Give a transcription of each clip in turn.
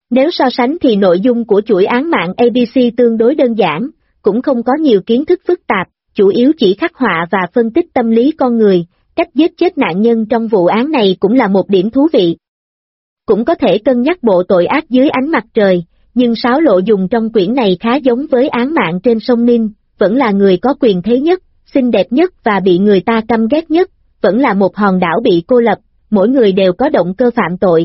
Nếu so sánh thì nội dung của chuỗi án mạng ABC tương đối đơn giản, cũng không có nhiều kiến thức phức tạp, chủ yếu chỉ khắc họa và phân tích tâm lý con người, cách giết chết nạn nhân trong vụ án này cũng là một điểm thú vị. Cũng có thể cân nhắc bộ tội ác dưới ánh mặt trời, nhưng sáo lộ dùng trong quyển này khá giống với án mạng trên sông Nin, vẫn là người có quyền thế nhất, xinh đẹp nhất và bị người ta căm ghét nhất, vẫn là một hòn đảo bị cô lập, mỗi người đều có động cơ phạm tội.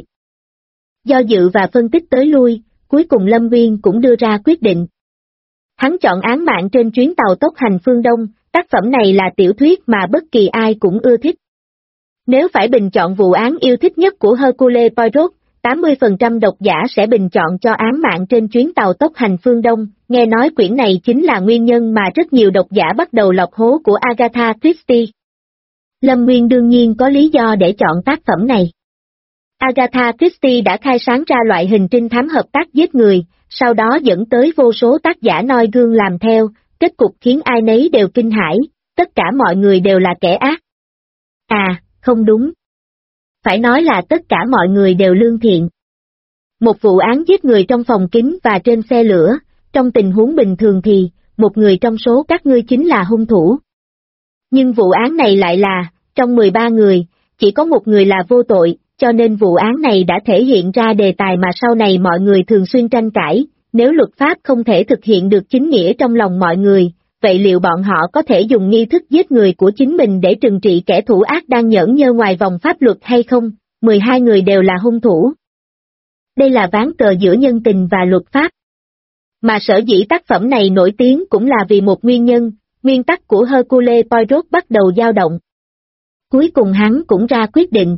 Do dự và phân tích tới lui, cuối cùng Lâm Nguyên cũng đưa ra quyết định. Hắn chọn án mạng trên chuyến tàu tốc hành phương Đông, tác phẩm này là tiểu thuyết mà bất kỳ ai cũng ưa thích. Nếu phải bình chọn vụ án yêu thích nhất của Hercule Poirot, 80% độc giả sẽ bình chọn cho án mạng trên chuyến tàu tốc hành phương Đông, nghe nói quyển này chính là nguyên nhân mà rất nhiều độc giả bắt đầu lọc hố của Agatha Christie. Lâm Nguyên đương nhiên có lý do để chọn tác phẩm này. Agatha Christie đã khai sáng ra loại hình trinh thám hợp tác giết người, sau đó dẫn tới vô số tác giả noi gương làm theo, kết cục khiến ai nấy đều kinh hãi, tất cả mọi người đều là kẻ ác. À, không đúng. Phải nói là tất cả mọi người đều lương thiện. Một vụ án giết người trong phòng kín và trên xe lửa, trong tình huống bình thường thì, một người trong số các ngươi chính là hung thủ. Nhưng vụ án này lại là, trong 13 người, chỉ có một người là vô tội, cho nên vụ án này đã thể hiện ra đề tài mà sau này mọi người thường xuyên tranh cãi, nếu luật pháp không thể thực hiện được chính nghĩa trong lòng mọi người, vậy liệu bọn họ có thể dùng nghi thức giết người của chính mình để trừng trị kẻ thủ ác đang nhởn nhơ ngoài vòng pháp luật hay không? 12 người đều là hung thủ. Đây là ván cờ giữa nhân tình và luật pháp. Mà sở dĩ tác phẩm này nổi tiếng cũng là vì một nguyên nhân, nguyên tắc của Hercule Poirot bắt đầu dao động. Cuối cùng hắn cũng ra quyết định.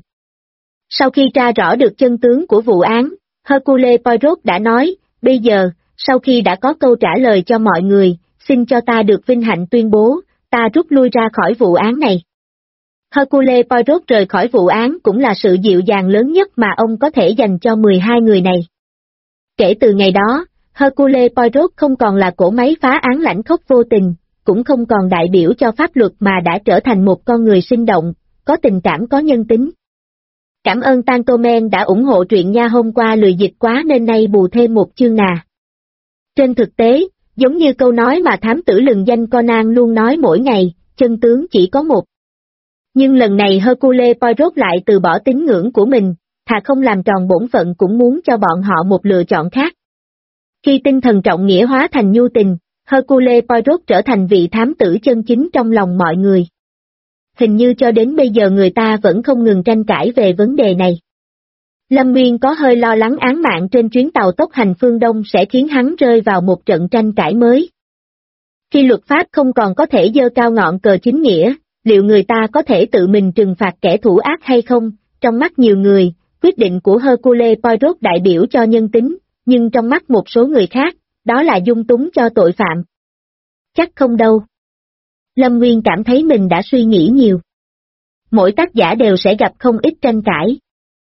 Sau khi tra rõ được chân tướng của vụ án, Hercule Poirot đã nói, bây giờ, sau khi đã có câu trả lời cho mọi người, xin cho ta được vinh hạnh tuyên bố, ta rút lui ra khỏi vụ án này. Hercule Poirot rời khỏi vụ án cũng là sự dịu dàng lớn nhất mà ông có thể dành cho 12 người này. Kể từ ngày đó, Hercule Poirot không còn là cỗ máy phá án lãnh khốc vô tình, cũng không còn đại biểu cho pháp luật mà đã trở thành một con người sinh động, có tình cảm có nhân tính. Cảm ơn Tantomen đã ủng hộ truyện nha, hôm qua lười dịch quá nên nay bù thêm một chương nà. Trên thực tế, giống như câu nói mà thám tử lừng danh Conan luôn nói mỗi ngày, chân tướng chỉ có một. Nhưng lần này Hercule Poirot lại từ bỏ tín ngưỡng của mình, thà không làm tròn bổn phận cũng muốn cho bọn họ một lựa chọn khác. Khi tinh thần trọng nghĩa hóa thành nhu tình, Hercule Poirot trở thành vị thám tử chân chính trong lòng mọi người. Hình như cho đến bây giờ người ta vẫn không ngừng tranh cãi về vấn đề này. Lâm Nguyên có hơi lo lắng án mạng trên chuyến tàu tốc hành phương Đông sẽ khiến hắn rơi vào một trận tranh cãi mới. Khi luật pháp không còn có thể giơ cao ngọn cờ chính nghĩa, liệu người ta có thể tự mình trừng phạt kẻ thủ ác hay không? Trong mắt nhiều người, quyết định của Hercule Poirot đại biểu cho nhân tính, nhưng trong mắt một số người khác, đó là dung túng cho tội phạm. Chắc không đâu. Lâm Nguyên cảm thấy mình đã suy nghĩ nhiều. Mỗi tác giả đều sẽ gặp không ít tranh cãi.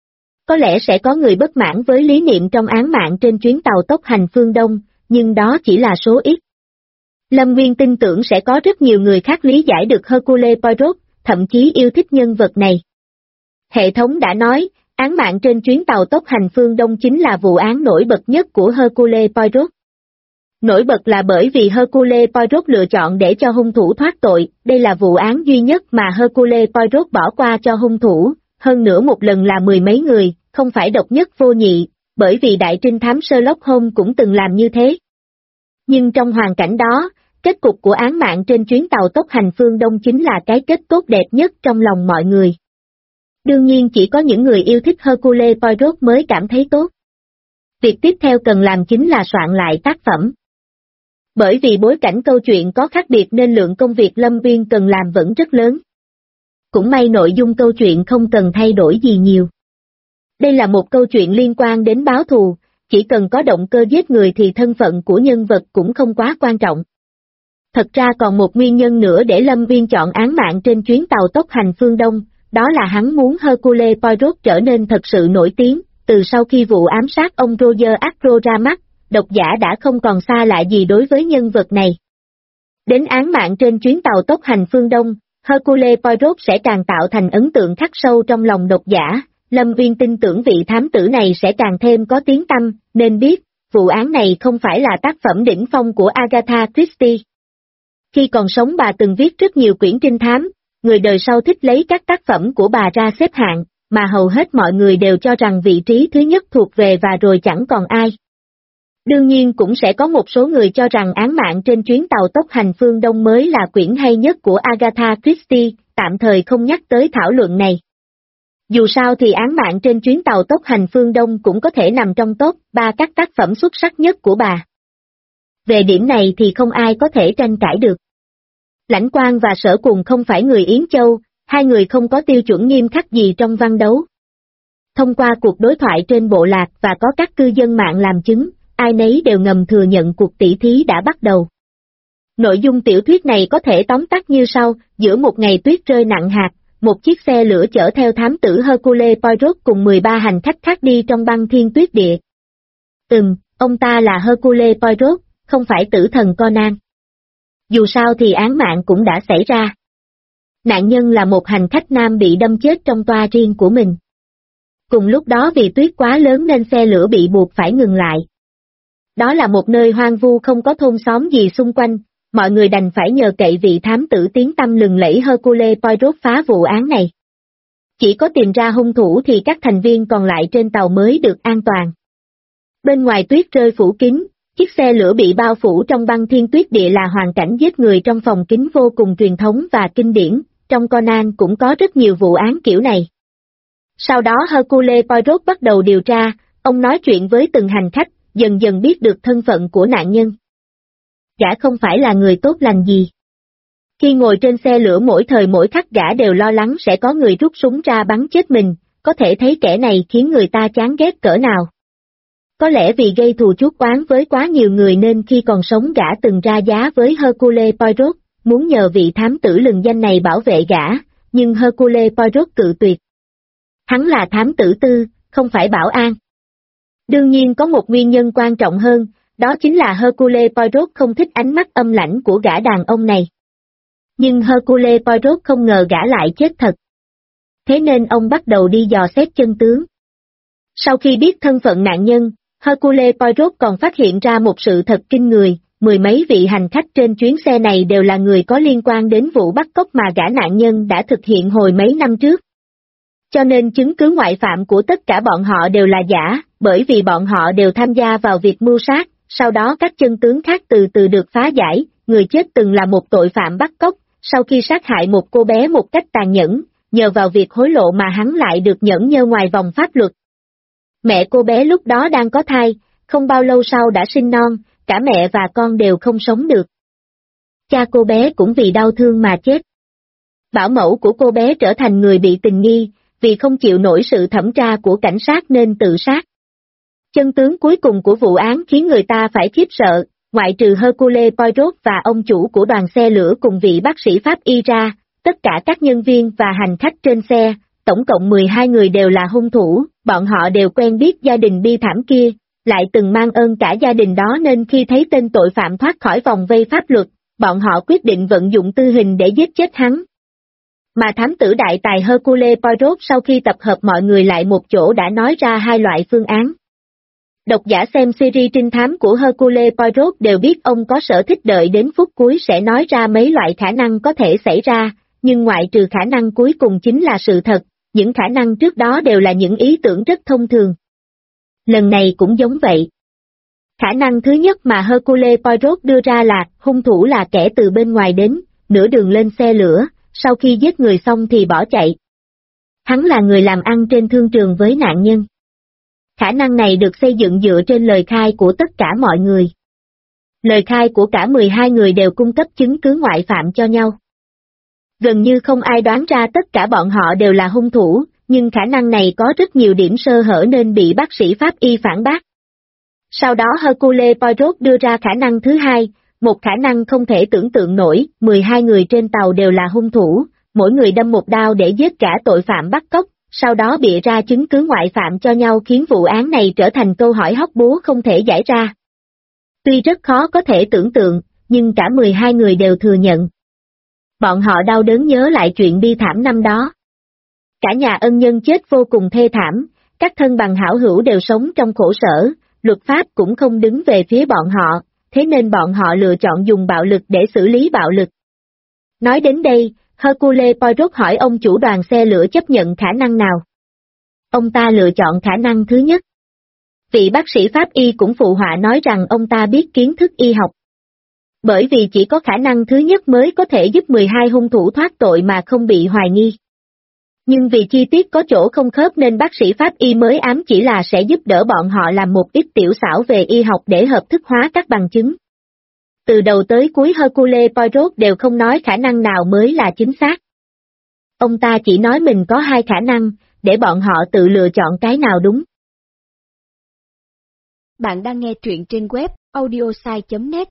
Có lẽ sẽ có người bất mãn với lý niệm trong án mạng trên chuyến tàu tốc hành phương Đông, nhưng đó chỉ là số ít. Lâm Nguyên tin tưởng sẽ có rất nhiều người khác lý giải được Hercule Poirot, thậm chí yêu thích nhân vật này. Hệ thống đã nói, án mạng trên chuyến tàu tốc hành phương Đông chính là vụ án nổi bật nhất của Hercule Poirot. Nổi bật là bởi vì Hercule Poirot lựa chọn để cho hung thủ thoát tội, đây là vụ án duy nhất mà Hercule Poirot bỏ qua cho hung thủ, hơn nữa một lần là 10 mấy người, không phải độc nhất vô nhị, bởi vì đại trinh thám Sherlock Holmes cũng từng làm như thế. Nhưng trong hoàn cảnh đó, kết cục của án mạng trên chuyến tàu tốc hành phương Đông chính là cái kết tốt đẹp nhất trong lòng mọi người. Đương nhiên chỉ có những người yêu thích Hercule Poirot mới cảm thấy tốt. Việc tiếp theo cần làm chính là soạn lại tác phẩm. Bởi vì bối cảnh câu chuyện có khác biệt nên lượng công việc Lâm Nguyên cần làm vẫn rất lớn. Cũng may nội dung câu chuyện không cần thay đổi gì nhiều. Đây là một câu chuyện liên quan đến báo thù, chỉ cần có động cơ giết người thì thân phận của nhân vật cũng không quá quan trọng. Thật ra còn một nguyên nhân nữa để Lâm Nguyên chọn án mạng trên chuyến tàu tốc hành phương Đông, đó là hắn muốn Hercule Poirot trở nên thật sự nổi tiếng. Từ sau khi vụ ám sát ông Roger Ackroyd ra mắt, độc giả đã không còn xa lạ gì đối với nhân vật này. Đến án mạng trên chuyến tàu tốc hành phương Đông, Hercule Poirot sẽ càng tạo thành ấn tượng khắc sâu trong lòng độc giả, Lâm Uyên tin tưởng vị thám tử này sẽ càng thêm có tiếng tăm, nên biết, vụ án này không phải là tác phẩm đỉnh phong của Agatha Christie. Khi còn sống bà từng viết rất nhiều quyển trinh thám, người đời sau thích lấy các tác phẩm của bà ra xếp hạng, mà hầu hết mọi người đều cho rằng vị trí thứ nhất thuộc về và rồi chẳng còn ai. Đương nhiên cũng sẽ có một số người cho rằng án mạng trên chuyến tàu tốc hành phương Đông mới là quyển hay nhất của Agatha Christie, tạm thời không nhắc tới thảo luận này. Dù sao thì án mạng trên chuyến tàu tốc hành phương Đông cũng có thể nằm trong top 3 các tác phẩm xuất sắc nhất của bà. Về điểm này thì không ai có thể tranh cãi được. Lãnh Quang và Sở Cùng không phải người Yến Châu, hai người không có tiêu chuẩn nghiêm khắc gì trong văn đấu. Thông qua cuộc đối thoại trên bộ lạc và có các cư dân mạng làm chứng, ai nấy đều ngầm thừa nhận cuộc tỉ thí đã bắt đầu. Nội dung tiểu thuyết này có thể tóm tắt như sau: giữa một ngày tuyết rơi nặng hạt, một chiếc xe lửa chở theo thám tử Hercule Poirot cùng 13 hành khách khác đi trong băng thiên tuyết địa. Ông ta là Hercule Poirot, không phải tử thần Conan. Dù sao thì án mạng cũng đã xảy ra. Nạn nhân là một hành khách nam bị đâm chết trong toa riêng của mình. Cùng lúc đó vì tuyết quá lớn nên xe lửa bị buộc phải ngừng lại. Đó là một nơi hoang vu không có thôn xóm gì xung quanh, mọi người đành phải nhờ cậy vị thám tử tiếng tăm lừng lẫy Hercule Poirot phá vụ án này. Chỉ có tìm ra hung thủ thì các thành viên còn lại trên tàu mới được an toàn. Bên ngoài tuyết rơi phủ kín, chiếc xe lửa bị bao phủ trong băng thiên tuyết địa là hoàn cảnh giết người trong phòng kín vô cùng truyền thống và kinh điển, trong Conan cũng có rất nhiều vụ án kiểu này. Sau đó Hercule Poirot bắt đầu điều tra, ông nói chuyện với từng hành khách, dần dần biết được thân phận của nạn nhân. Gã không phải là người tốt lành gì. Khi ngồi trên xe lửa mỗi thời mỗi khắc gã đều lo lắng sẽ có người rút súng ra bắn chết mình, có thể thấy kẻ này khiến người ta chán ghét cỡ nào. Có lẽ vì gây thù chuốc oán với quá nhiều người nên khi còn sống gã từng ra giá với Hercule Poirot, muốn nhờ vị thám tử lừng danh này bảo vệ gã, nhưng Hercule Poirot cự tuyệt. Hắn là thám tử tư, không phải bảo an. Đương nhiên có một nguyên nhân quan trọng hơn, đó chính là Hercule Poirot không thích ánh mắt âm lãnh của gã đàn ông này. Nhưng Hercule Poirot không ngờ gã lại chết thật. Thế nên ông bắt đầu đi dò xét chân tướng. Sau khi biết thân phận nạn nhân, Hercule Poirot còn phát hiện ra một sự thật kinh người, mười mấy vị hành khách trên chuyến xe này đều là người có liên quan đến vụ bắt cóc mà gã nạn nhân đã thực hiện hồi mấy năm trước. Cho nên chứng cứ ngoại phạm của tất cả bọn họ đều là giả, bởi vì bọn họ đều tham gia vào việc mưu sát, sau đó các chân tướng khác từ từ được phá giải, người chết từng là một tội phạm bắt cóc, sau khi sát hại một cô bé một cách tàn nhẫn, nhờ vào việc hối lộ mà hắn lại được nhẫn nhơ ngoài vòng pháp luật. Mẹ cô bé lúc đó đang có thai, không bao lâu sau đã sinh non, cả mẹ và con đều không sống được. Cha cô bé cũng vì đau thương mà chết. Bảo mẫu của cô bé trở thành người bị tình nghi, vì không chịu nổi sự thẩm tra của cảnh sát nên tự sát. Chân tướng cuối cùng của vụ án khiến người ta phải khiếp sợ, ngoại trừ Hercule Poirot và ông chủ của đoàn xe lửa cùng vị bác sĩ pháp y ra, tất cả các nhân viên và hành khách trên xe, tổng cộng 12 người đều là hung thủ, bọn họ đều quen biết gia đình bi thảm kia, lại từng mang ơn cả gia đình đó nên khi thấy tên tội phạm thoát khỏi vòng vây pháp luật, bọn họ quyết định vận dụng tư hình để giết chết hắn. Mà thám tử đại tài Hercule Poirot sau khi tập hợp mọi người lại một chỗ đã nói ra hai loại phương án. Độc giả xem series trinh thám của Hercule Poirot đều biết ông có sở thích đợi đến phút cuối sẽ nói ra mấy loại khả năng có thể xảy ra, nhưng ngoại trừ khả năng cuối cùng chính là sự thật, những khả năng trước đó đều là những ý tưởng rất thông thường. Lần này cũng giống vậy. Khả năng thứ nhất mà Hercule Poirot đưa ra là hung thủ là kẻ từ bên ngoài đến, nửa đường lên xe lửa, sau khi giết người xong thì bỏ chạy. Hắn là người làm ăn trên thương trường với nạn nhân. Khả năng này được xây dựng dựa trên lời khai của tất cả mọi người. Lời khai của cả 12 người đều cung cấp chứng cứ ngoại phạm cho nhau. Gần như không ai đoán ra tất cả bọn họ đều là hung thủ, nhưng khả năng này có rất nhiều điểm sơ hở nên bị bác sĩ pháp y phản bác. Sau đó Hercule Poirot đưa ra khả năng thứ hai, một khả năng không thể tưởng tượng nổi, 12 người trên tàu đều là hung thủ, mỗi người đâm một đao để giết cả tội phạm bắt cóc, sau đó bịa ra chứng cứ ngoại phạm cho nhau khiến vụ án này trở thành câu hỏi hóc búa không thể giải ra. Tuy rất khó có thể tưởng tượng, nhưng cả 12 người đều thừa nhận. Bọn họ đau đớn nhớ lại chuyện bi thảm năm đó. cả nhà ân nhân chết vô cùng thê thảm, các thân bằng hảo hữu đều sống trong khổ sở, luật pháp cũng không đứng về phía bọn họ, thế nên bọn họ lựa chọn dùng bạo lực để xử lý bạo lực. Nói đến đây, Hercule Poirot hỏi ông chủ đoàn xe lửa chấp nhận khả năng nào. Ông ta lựa chọn khả năng thứ nhất. Vị bác sĩ pháp y cũng phụ họa nói rằng ông ta biết kiến thức y học. Bởi vì chỉ có khả năng thứ nhất mới có thể giúp 12 hung thủ thoát tội mà không bị hoài nghi. Nhưng vì chi tiết có chỗ không khớp nên bác sĩ pháp y mới ám chỉ là sẽ giúp đỡ bọn họ làm một ít tiểu xảo về y học để hợp thức hóa các bằng chứng. Từ đầu tới cuối Hercule Poirot đều không nói khả năng nào mới là chính xác. Ông ta chỉ nói mình có 2 khả năng, để bọn họ tự lựa chọn cái nào đúng. Bạn đang nghe truyện trên web audiosai.net.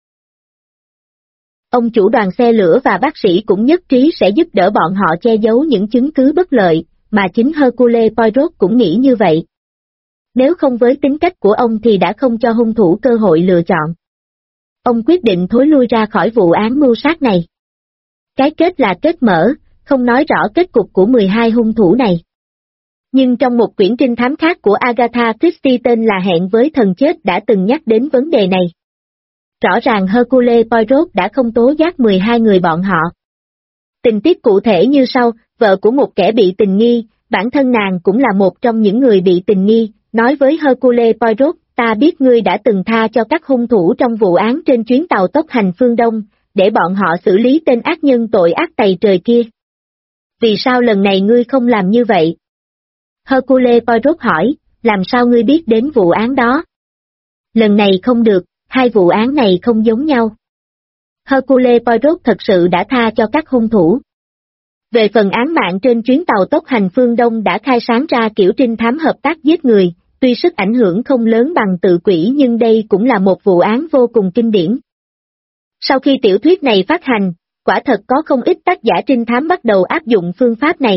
Ông chủ đoàn xe lửa và bác sĩ cũng nhất trí sẽ giúp đỡ bọn họ che giấu những chứng cứ bất lợi, mà chính Hercule Poirot cũng nghĩ như vậy. Nếu không với tính cách của ông thì đã không cho hung thủ cơ hội lựa chọn. Ông quyết định thối lui ra khỏi vụ án mưu sát này. Cái kết là kết mở, không nói rõ kết cục của 12 hung thủ này. Nhưng trong một quyển trinh thám khác của Agatha Christie tên là Hẹn với thần chết đã từng nhắc đến vấn đề này. Rõ ràng Hercule Poirot đã không tố giác 12 người bọn họ. Tình tiết cụ thể như sau, vợ của một kẻ bị tình nghi, bản thân nàng cũng là một trong những người bị tình nghi, nói với Hercule Poirot, ta biết ngươi đã từng tha cho các hung thủ trong vụ án trên chuyến tàu tốc hành phương Đông, để bọn họ xử lý tên ác nhân tội ác tày trời kia. Vì sao lần này ngươi không làm như vậy? Hercule Poirot hỏi, làm sao ngươi biết đến vụ án đó? Lần này không được, 2 vụ án này không giống nhau. Hercule Poirot thật sự đã tha cho các hung thủ. Về phần án mạng trên chuyến tàu tốc hành phương Đông đã khai sáng ra kiểu trinh thám hợp tác giết người, tuy sức ảnh hưởng không lớn bằng Tự Quỷ nhưng đây cũng là một vụ án vô cùng kinh điển. Sau khi tiểu thuyết này phát hành, quả thật có không ít tác giả trinh thám bắt đầu áp dụng phương pháp này.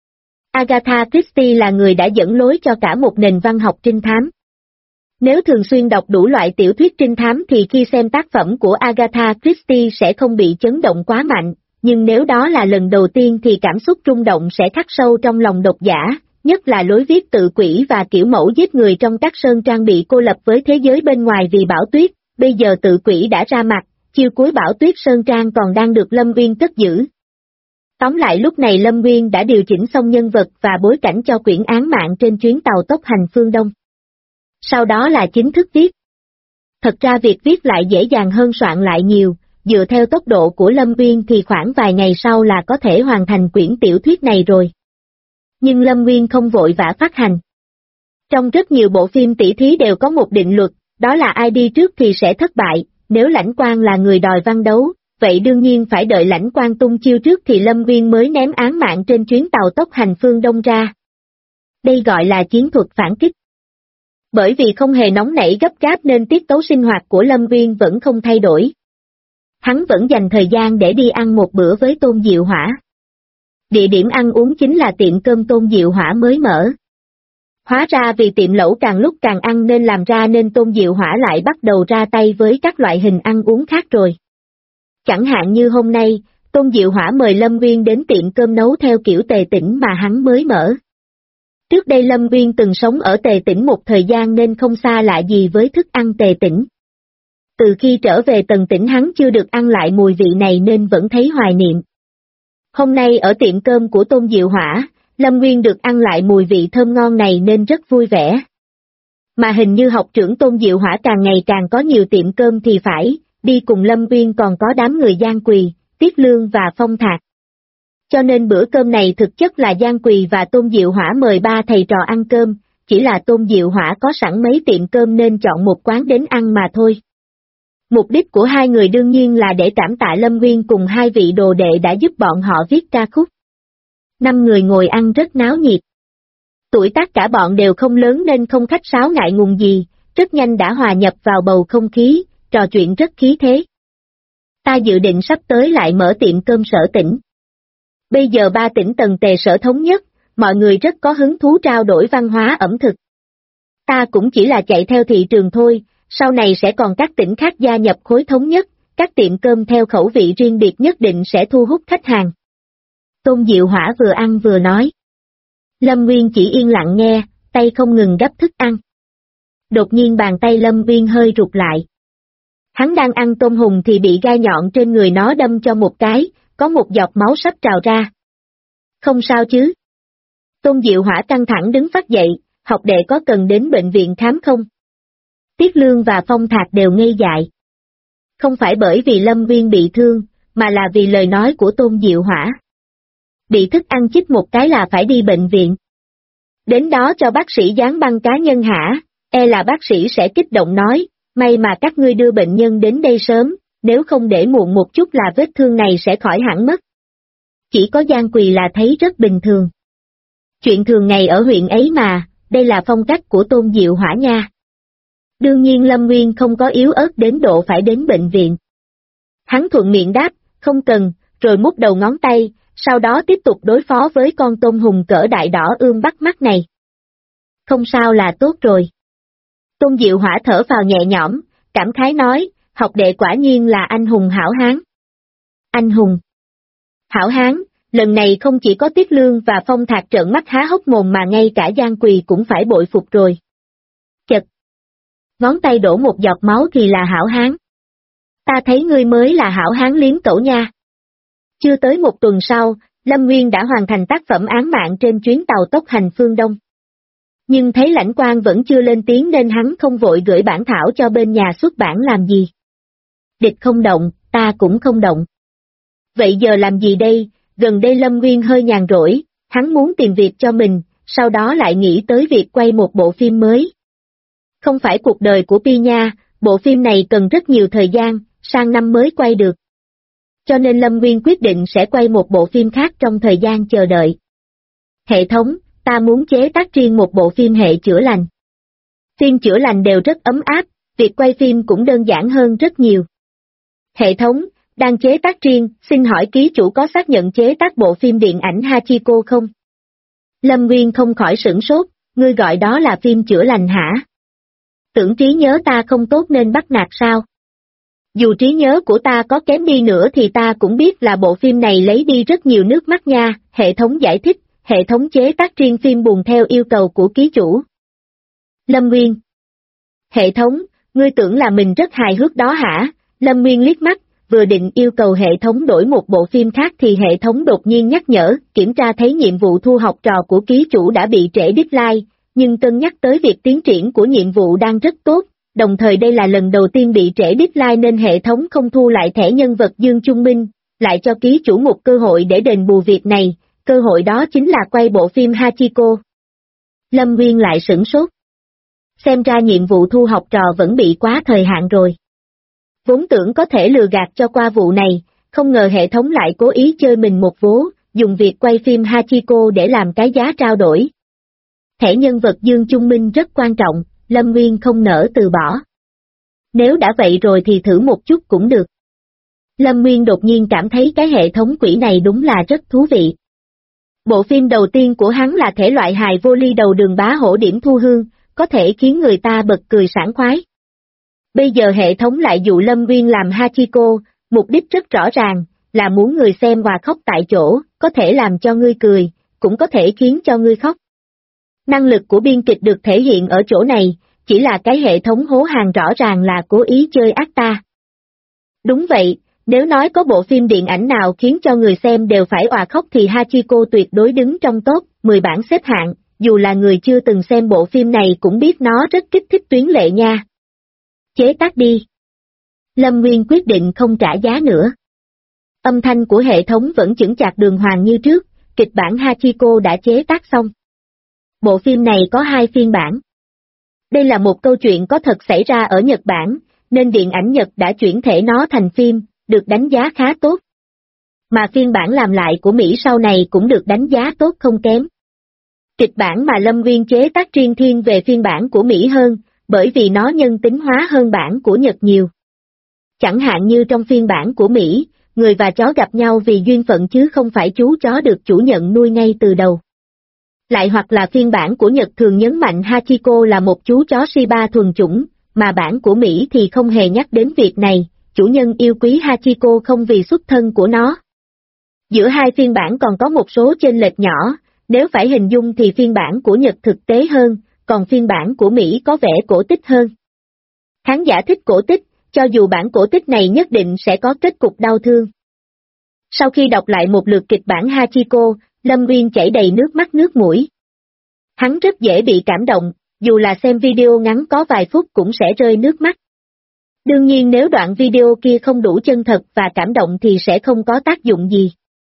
Agatha Christie là người đã dẫn lối cho cả một nền văn học trinh thám. Nếu thường xuyên đọc đủ loại tiểu thuyết trinh thám thì khi xem tác phẩm của Agatha Christie sẽ không bị chấn động quá mạnh, nhưng nếu đó là lần đầu tiên thì cảm xúc rung động sẽ khắc sâu trong lòng độc giả, nhất là lối viết Tự Quỷ và kiểu mẫu giết người trong các sơn trang bị cô lập với thế giới bên ngoài vì bão tuyết, bây giờ Tự Quỷ đã ra mặt, chiêu cuối bão tuyết sơn trang còn đang được Lâm Uyên cất giữ. Tóm lại lúc này Lâm Uyên đã điều chỉnh xong nhân vật và bối cảnh cho quyển án mạng trên chuyến tàu tốc hành phương Đông. Sau đó là chính thức viết. Thật ra việc viết lại dễ dàng hơn soạn lại nhiều, dựa theo tốc độ của Lâm Uyên thì khoảng vài ngày sau là có thể hoàn thành quyển tiểu thuyết này rồi. Nhưng Lâm Uyên không vội vã phát hành. Trong rất nhiều bộ phim tỷ thí đều có một định luật, đó là ai đi trước thì sẽ thất bại, nếu Lãnh Quang là người đòi văn đấu, vậy đương nhiên phải đợi Lãnh Quang tung chiêu trước thì Lâm Uyên mới ném án mạng trên chuyến tàu tốc hành phương Đông ra. Đây gọi là chiến thuật phản kích. Bởi vì không hề nóng nảy gấp gáp nên tiết tấu sinh hoạt của Lâm Uyên vẫn không thay đổi. Hắn vẫn dành thời gian để đi ăn một bữa với Tôn Diệu Hỏa. Địa điểm ăn uống chính là tiệm cơm Tôn Diệu Hỏa mới mở. Hóa ra vì tiệm lẩu càng lúc càng ăn nên Tôn Diệu Hỏa lại bắt đầu ra tay với các loại hình ăn uống khác rồi. Chẳng hạn như hôm nay, Tôn Diệu Hỏa mời Lâm Uyên đến tiệm cơm nấu theo kiểu Tề Tĩnh mà hắn mới mở. Trước đây Lâm Uyên từng sống ở Tề Tĩnh một thời gian nên không xa lạ gì với thức ăn Tề Tĩnh. Từ khi trở về Tần Tĩnh hắn chưa được ăn lại mùi vị này nên vẫn thấy hoài niệm. Hôm nay ở tiệm cơm của Tôn Diệu Hỏa, Lâm Uyên được ăn lại mùi vị thơm ngon này nên rất vui vẻ. Mà hình như học trưởng Tôn Diệu Hỏa càng ngày càng có nhiều tiệm cơm thì phải, đi cùng Lâm Uyên còn có đám người Giang Quỳ, Tiết Lương và Phong Thạc. Cho nên bữa cơm này thực chất là Giang Quỳ và Tôn Diệu Hỏa mời 3 thầy trò ăn cơm, chỉ là Tôn Diệu Hỏa có sẵn mấy tiệm cơm nên chọn một quán đến ăn mà thôi. Mục đích của 2 người đương nhiên là để cảm tạ Lâm Uyên cùng 2 vị đồ đệ đã giúp bọn họ viết ca khúc. 5 người ngồi ăn rất náo nhiệt. Tuổi tác cả bọn đều không lớn nên không khách sáo ngại ngùng gì, rất nhanh đã hòa nhập vào bầu không khí, trò chuyện rất khí thế. Ta dự định sắp tới lại mở tiệm cơm Sở Tỉnh. Bây giờ 3 tỉnh Tần Tề Sở thống nhất, mọi người rất có hứng thú trao đổi văn hóa ẩm thực. Ta cũng chỉ là chạy theo thị trường thôi, sau này sẽ còn các tỉnh khác gia nhập khối thống nhất, các tiệm cơm theo khẩu vị riêng biệt nhất định sẽ thu hút khách hàng. Tôn Diệu Hỏa vừa ăn vừa nói. Lâm Nguyên chỉ yên lặng nghe, tay không ngừng gấp thức ăn. Đột nhiên bàn tay Lâm Nguyên hơi rụt lại. Hắn đang ăn tôm hùm thì bị gai nhọn trên người nó đâm cho một cái, có một giọt máu sắp trào ra. Không sao chứ? Tôn Diệu Hỏa căng thẳng đứng phát dậy, học đệ có cần đến bệnh viện khám không? Tiết Lương và Phong Thạc đều ngây dại. Không phải bởi vì Lâm Nguyên bị thương, mà là vì lời nói của Tôn Diệu Hỏa. Bị thức ăn chích một cái là phải đi bệnh viện. Đến đó cho bác sĩ dán băng cá nhân hả? E là bác sĩ sẽ kích động nói, may mà các ngươi đưa bệnh nhân đến đây sớm, nếu không để muộn một chút là vết thương này sẽ khỏi hẳn mất. Chỉ có Giang Quỳ là thấy rất bình thường. Chuyện thường ngày ở huyện ấy mà, đây là phong cách của Tôn Diệu Hỏa nha. Đương nhiên Lâm Nguyên không có yếu ớt đến độ phải đến bệnh viện. Hắn thuận miệng đáp, không cần, rồi mút đầu ngón tay, sau đó tiếp tục đối phó với con tôm hùm cỡ đại đỏ ươm bắt mắt này. Không sao là tốt rồi. Tôn Diệu Hỏa thở vào nhẹ nhõm, cảm khái nói, học đệ quả nhiên là anh hùng hảo hán. Anh hùng hảo hán, lần này không chỉ có Tiết Lương và Phong Thạc trợn mắt há hốc mồm mà ngay cả Giang Quỳ cũng phải bội phục rồi. Chật! Ngón tay đổ một giọt máu thì là hảo hán. Ta thấy ngươi mới là hảo hán liếm cẩu nha. Chưa tới một tuần sau, Lâm Nguyên đã hoàn thành tác phẩm án mạng trên chuyến tàu tốc hành phương Đông. Nhưng thấy lãnh quan vẫn chưa lên tiếng nên hắn không vội gửi bản thảo cho bên nhà xuất bản làm gì. Địch không động, ta cũng không động. Vậy giờ làm gì đây? Gần đây Lâm Nguyên hơi nhàn rỗi, hắn muốn tìm việc cho mình, sau đó lại nghĩ tới việc quay một bộ phim mới. Không phải cuộc đời của Pi nha, bộ phim này cần rất nhiều thời gian, sang năm mới quay được. Cho nên Lâm Nguyên quyết định sẽ quay một bộ phim khác trong thời gian chờ đợi. Hệ thống, ta muốn chế tác riêng một bộ phim hệ chữa lành. Phim chữa lành đều rất ấm áp, việc quay phim cũng đơn giản hơn rất nhiều. Hệ thống, đang chế tác riêng, xin hỏi ký chủ có xác nhận chế tác bộ phim điện ảnh Hachiko không? Lâm Nguyên không khỏi sửng sốt, ngươi gọi đó là phim chữa lành hả? Tưởng trí nhớ ta không tốt nên bắt nạt sao? Dù trí nhớ của ta có kém đi nữa thì ta cũng biết là bộ phim này lấy đi rất nhiều nước mắt nha, hệ thống giải thích, hệ thống chế tác riêng phim buồn theo yêu cầu của ký chủ. Lâm Nguyên. Hệ thống, ngươi tưởng là mình rất hài hước đó hả? Lâm Nguyên liếc mắt, vừa định yêu cầu hệ thống đổi một bộ phim khác thì hệ thống đột nhiên nhắc nhở, kiểm tra thấy nhiệm vụ thu học trò của ký chủ đã bị trễ deadline, nhưng cân nhắc tới việc tiến triển của nhiệm vụ đang rất tốt, đồng thời đây là lần đầu tiên bị trễ deadline nên hệ thống không thu lại thẻ nhân vật Dương Trung Minh, lại cho ký chủ một cơ hội để đền bù việc này, cơ hội đó chính là quay bộ phim Hachiko. Lâm Nguyên lại sửng sốt. Xem ra nhiệm vụ thu học trò vẫn bị quá thời hạn rồi. Vốn tưởng có thể lừa gạt cho qua vụ này, không ngờ hệ thống lại cố ý chơi mình một vố, dùng việc quay phim Hachiko để làm cái giá trao đổi. Thẻ nhân vật Dương Trung Minh rất quan trọng, Lâm Nguyên không nỡ từ bỏ. Nếu đã vậy rồi thì thử một chút cũng được. Lâm Nguyên đột nhiên cảm thấy cái hệ thống quỷ này đúng là rất thú vị. Bộ phim đầu tiên của hắn là thể loại hài vô ly đầu đường bá hổ điểm thu hương, có thể khiến người ta bật cười sảng khoái. Bây giờ hệ thống lại dụ Lâm Nguyên làm Hachiko, mục đích rất rõ ràng, là muốn người xem và khóc tại chỗ, có thể làm cho ngươi cười, cũng có thể khiến cho ngươi khóc. Năng lực của biên kịch được thể hiện ở chỗ này, chỉ là cái hệ thống hố hàng rõ ràng là cố ý chơi ác ta. Đúng vậy, nếu nói có bộ phim điện ảnh nào khiến cho người xem đều phải òa khóc thì Hachiko tuyệt đối đứng trong top 10 bảng xếp hạng, dù là người chưa từng xem bộ phim này cũng biết nó rất kích thích tuyến lệ nha. Chế tác đi. Lâm Nguyên quyết định không trả giá nữa. Âm thanh của hệ thống vẫn chững chạc đường hoàng như trước, kịch bản Hachiko đã chế tác xong. Bộ phim này có 2 phiên bản. Đây là một câu chuyện có thật xảy ra ở Nhật Bản, nên điện ảnh Nhật đã chuyển thể nó thành phim, được đánh giá khá tốt. Mà phiên bản làm lại của Mỹ sau này cũng được đánh giá tốt không kém. Kịch bản mà Lâm Nguyên chế tác riêng thiên về phiên bản của Mỹ hơn, bởi vì nó nhân tính hóa hơn bản của Nhật nhiều. Chẳng hạn như trong phiên bản của Mỹ, người và chó gặp nhau vì duyên phận chứ không phải chú chó được chủ nhận nuôi ngay từ đầu. Lại hoặc là phiên bản của Nhật thường nhấn mạnh Hachiko là một chú chó Shiba thuần chủng, mà bản của Mỹ thì không hề nhắc đến việc này, chủ nhân yêu quý Hachiko không vì xuất thân của nó. Giữa 2 phiên bản còn có một số chênh lệch nhỏ, nếu phải hình dung thì phiên bản của Nhật thực tế hơn, còn phiên bản của Mỹ có vẻ cổ tích hơn. Khán giả thích cổ tích, cho dù bản cổ tích này nhất định sẽ có kết cục đau thương. Sau khi đọc lại một lượt kịch bản Hachiko, Lâm Nguyên chảy đầy nước mắt nước mũi. Hắn rất dễ bị cảm động, dù là xem video ngắn có vài phút cũng sẽ rơi nước mắt. Đương nhiên nếu đoạn video kia không đủ chân thật và cảm động thì sẽ không có tác dụng gì.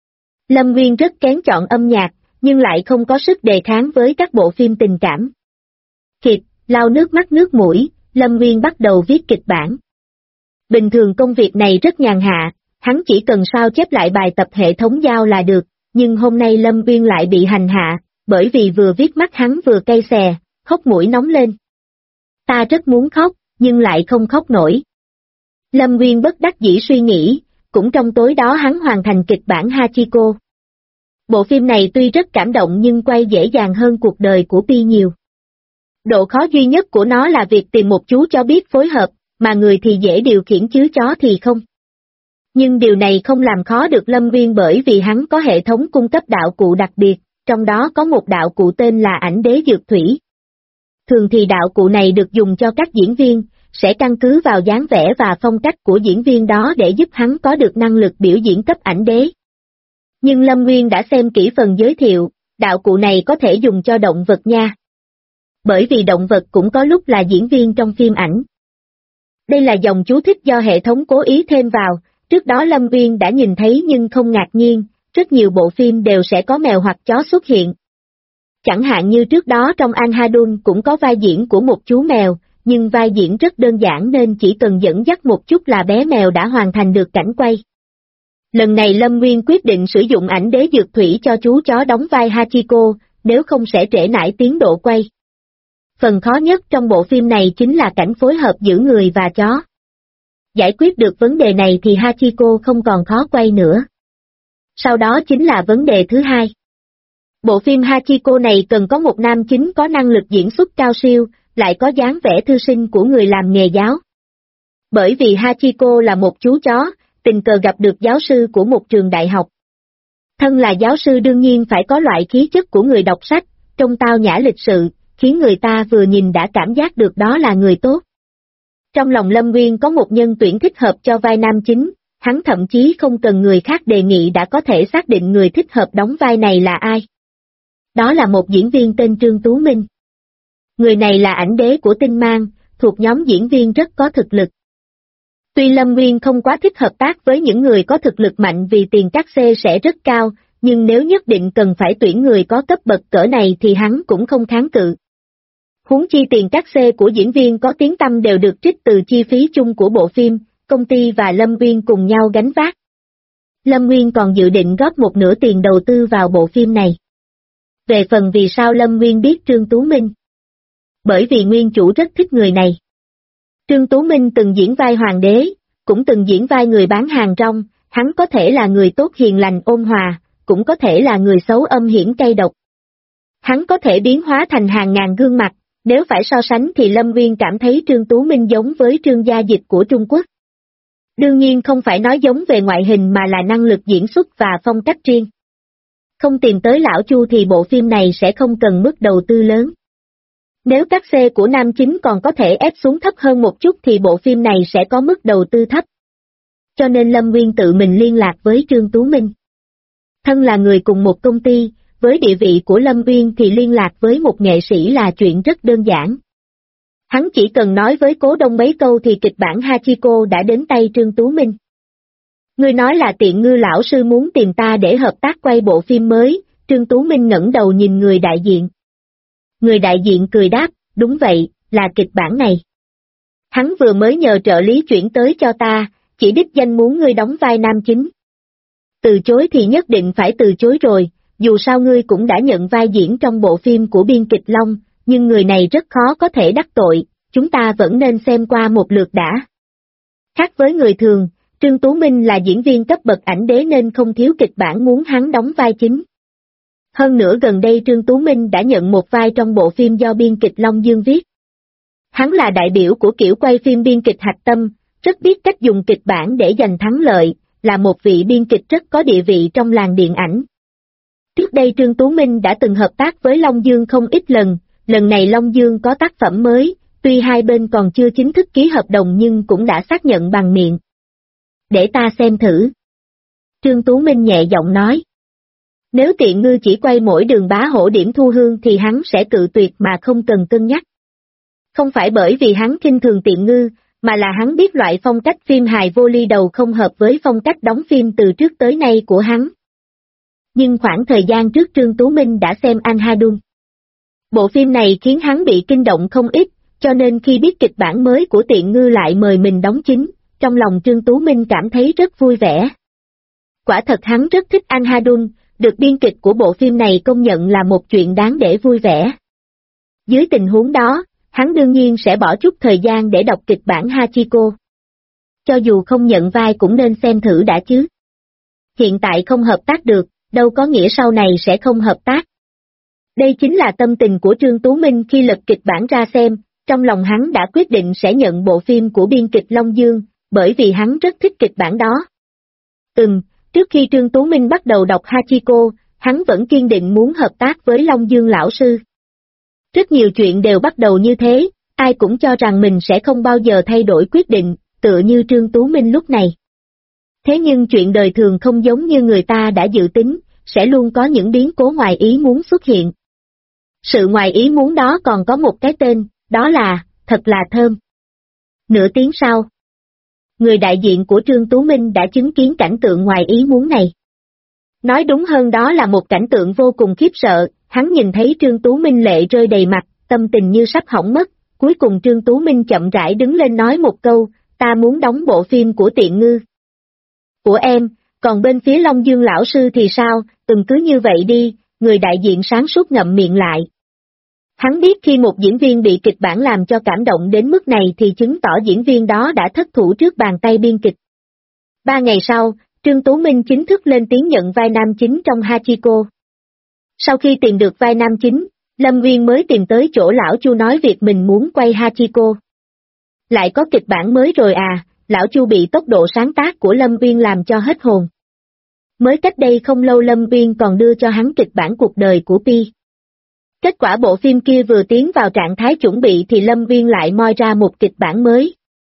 Lâm Nguyên rất kén chọn âm nhạc, nhưng lại không có sức đề kháng với các bộ phim tình cảm. Kịp, lau nước mắt nước mũi, Lâm Nguyên bắt đầu viết kịch bản. Bình thường công việc này rất nhàn hạ, hắn chỉ cần sao chép lại bài tập hệ thống giao là được, nhưng hôm nay Lâm Nguyên lại bị hành hạ, bởi vì vừa viết mắt hắn vừa cay xè, hốc mũi nóng lên. Ta rất muốn khóc, nhưng lại không khóc nổi. Lâm Nguyên bất đắc dĩ suy nghĩ, cũng trong tối đó hắn hoàn thành kịch bản Hachiko. Bộ phim này tuy rất cảm động nhưng quay dễ dàng hơn cuộc đời của Pi nhiều. Độ khó duy nhất của nó là việc tìm một chú chó biết phối hợp, mà người thì dễ điều khiển chứ chó thì không. Nhưng điều này không làm khó được Lâm Nguyên bởi vì hắn có hệ thống cung cấp đạo cụ đặc biệt, trong đó có một đạo cụ tên là ảnh đế dược thủy. Thường thì đạo cụ này được dùng cho các diễn viên, sẽ căn cứ vào dáng vẻ và phong cách của diễn viên đó để giúp hắn có được năng lực biểu diễn cấp ảnh đế. Nhưng Lâm Nguyên đã xem kỹ phần giới thiệu, đạo cụ này có thể dùng cho động vật nha. Bởi vì động vật cũng có lúc là diễn viên trong phim ảnh. Đây là dòng chú thích do hệ thống cố ý thêm vào, trước đó Lâm Nguyên đã nhìn thấy nhưng không ngạc nhiên, rất nhiều bộ phim đều sẽ có mèo hoặc chó xuất hiện. Chẳng hạn như trước đó trong Anhadun cũng có vai diễn của một chú mèo, nhưng vai diễn rất đơn giản nên chỉ cần dẫn dắt một chút là bé mèo đã hoàn thành được cảnh quay. Lần này Lâm Nguyên quyết định sử dụng ảnh đế dược thủy cho chú chó đóng vai Hachiko, nếu không sẽ trễ nải tiến độ quay. Phần khó nhất trong bộ phim này chính là cảnh phối hợp giữa người và chó. Giải quyết được vấn đề này thì Hachiko không còn khó quay nữa. Sau đó chính là vấn đề thứ hai. Bộ phim Hachiko này cần có một nam chính có năng lực diễn xuất cao siêu, lại có dáng vẻ thư sinh của người làm nghề giáo. Bởi vì Hachiko là một chú chó, tình cờ gặp được giáo sư của một trường đại học. Thân là giáo sư đương nhiên phải có loại khí chất của người đọc sách, trông tao nhã lịch sự, khiến người ta vừa nhìn đã cảm giác được đó là người tốt. Trong lòng Lâm Nguyên có một nhân tuyển thích hợp cho vai nam chính, hắn thậm chí không cần người khác đề nghị đã có thể xác định người thích hợp đóng vai này là ai. Đó là một diễn viên tên Trương Tú Minh. Người này là ảnh đế của Tinh Mang, thuộc nhóm diễn viên rất có thực lực. Tuy Lâm Nguyên không quá thích hợp tác với những người có thực lực mạnh vì tiền cát xê sẽ rất cao, nhưng nếu nhất định cần phải tuyển người có cấp bậc cỡ này thì hắn cũng không kháng cự. Huống chi tiền cát xê của diễn viên có tiếng tăm đều được trích từ chi phí chung của bộ phim, công ty và Lâm Nguyên cùng nhau gánh vác. Lâm Nguyên còn dự định góp một nửa tiền đầu tư vào bộ phim này. Về phần vì sao Lâm Nguyên biết Trương Tú Minh? Bởi vì nguyên chủ rất thích người này. Trương Tú Minh từng diễn vai hoàng đế, cũng từng diễn vai người bán hàng rong, hắn có thể là người tốt hiền lành ôn hòa, cũng có thể là người xấu âm hiểm cay độc. Hắn có thể biến hóa thành hàng ngàn gương mặt, nếu phải so sánh thì Lâm Nguyên cảm thấy Trương Tú Minh giống với Trương Gia Dịch của Trung Quốc. Đương nhiên không phải nói giống về ngoại hình mà là năng lực diễn xuất và phong cách riêng. Không tìm tới lão Chu thì bộ phim này sẽ không cần mức đầu tư lớn. Nếu các C của nam chính còn có thể ép xuống thấp hơn một chút thì bộ phim này sẽ có mức đầu tư thấp. Cho nên Lâm Nguyên tự mình liên lạc với Trương Tú Minh. Thân là người cùng một công ty, với địa vị của Lâm Nguyên thì liên lạc với một nghệ sĩ là chuyện rất đơn giản. Hắn chỉ cần nói với Cố Đông mấy câu thì kịch bản Hachiko đã đến tay Trương Tú Minh. Ngươi nói là Tiện Ngư lão sư muốn tìm ta để hợp tác quay bộ phim mới, Trương Tú Minh ngẩng đầu nhìn người đại diện. Người đại diện cười đáp, đúng vậy, là kịch bản này. Hắn vừa mới nhờ trợ lý chuyển tới cho ta, chỉ đích danh muốn ngươi đóng vai nam chính. Từ chối thì nhất định phải từ chối rồi, dù sao ngươi cũng đã nhận vai diễn trong bộ phim của biên kịch Long, nhưng người này rất khó có thể đắc tội, chúng ta vẫn nên xem qua một lượt đã. Khác với người thường, Trương Tú Minh là diễn viên cấp bậc ảnh đế nên không thiếu kịch bản muốn hắn đóng vai chính. Hơn nữa gần đây Trương Tú Minh đã nhận một vai trong bộ phim do biên kịch Long Dương viết. Hắn là đại biểu của kiểu quay phim biên kịch hạch tâm, rất biết cách dùng kịch bản để giành thắng lợi, là một vị biên kịch rất có địa vị trong làng điện ảnh. Trước đây Trương Tú Minh đã từng hợp tác với Long Dương không ít lần, lần này Long Dương có tác phẩm mới, tuy hai bên còn chưa chính thức ký hợp đồng nhưng cũng đã xác nhận bằng miệng. Để ta xem thử. Trương Tú Minh nhẹ giọng nói. Nếu Tiện Ngư chỉ quay mỗi Đường Bá Hổ điểm thu hương thì hắn sẽ cự tuyệt mà không cần cân nhắc. Không phải bởi vì hắn khinh thường Tiện Ngư, mà là hắn biết loại phong cách phim hài vô ly đầu không hợp với phong cách đóng phim từ trước tới nay của hắn. Nhưng khoảng thời gian trước Trương Tú Minh đã xem Anhadun. Bộ phim này khiến hắn bị kinh động không ít, cho nên khi biết kịch bản mới của Tiện Ngư lại mời mình đóng chính, trong lòng Trương Tú Minh cảm thấy rất vui vẻ. Quả thật hắn rất thích Anhadun, được biên kịch của bộ phim này công nhận là một chuyện đáng để vui vẻ. Dưới tình huống đó, hắn đương nhiên sẽ bỏ chút thời gian để đọc kịch bản Hachiko. Cho dù không nhận vai cũng nên xem thử đã chứ. Hiện tại không hợp tác được, đâu có nghĩa sau này sẽ không hợp tác. Đây chính là tâm tình của Trương Tú Minh khi lật kịch bản ra xem, trong lòng hắn đã quyết định sẽ nhận bộ phim của biên kịch Long Dương, bởi vì hắn rất thích kịch bản đó. Trước khi Trương Tú Minh bắt đầu đọc Hachiko, hắn vẫn kiên định muốn hợp tác với Long Dương lão sư. Rất nhiều chuyện đều bắt đầu như thế, ai cũng cho rằng mình sẽ không bao giờ thay đổi quyết định, tựa như Trương Tú Minh lúc này. Thế nhưng chuyện đời thường không giống như người ta đã dự tính, sẽ luôn có những biến cố ngoài ý muốn xuất hiện. Sự ngoài ý muốn đó còn có một cái tên, đó là, thật là thơm. Nửa tiếng sau, người đại diện của Trương Tú Minh đã chứng kiến cảnh tượng ngoài ý muốn này. Nói đúng hơn đó là một cảnh tượng vô cùng khiếp sợ, hắn nhìn thấy Trương Tú Minh lệ rơi đầy mặt, tâm tình như sắp hỏng mất, cuối cùng Trương Tú Minh chậm rãi đứng lên nói một câu, ta muốn đóng bộ phim của Tiện Ngư. Của em, còn bên phía Long Dương lão sư thì sao, cứ như vậy đi, người đại diện sáng suốt ngậm miệng lại. Hắn biết khi một diễn viên bị kịch bản làm cho cảm động đến mức này thì chứng tỏ diễn viên đó đã thất thủ trước bàn tay biên kịch. 3 ngày sau, Trương Tú Minh chính thức lên tiếng nhận vai nam chính trong Hachiko. Sau khi tìm được vai nam chính, Lâm Nguyên mới tìm tới chỗ lão Chu nói việc mình muốn quay Hachiko. Lại có kịch bản mới rồi à, lão Chu bị tốc độ sáng tác của Lâm Nguyên làm cho hết hồn. Mới cách đây không lâu Lâm Nguyên còn đưa cho hắn kịch bản cuộc đời của Pi. Kết quả bộ phim kia vừa tiến vào trạng thái chuẩn bị thì Lâm Nguyên lại moi ra một kịch bản mới.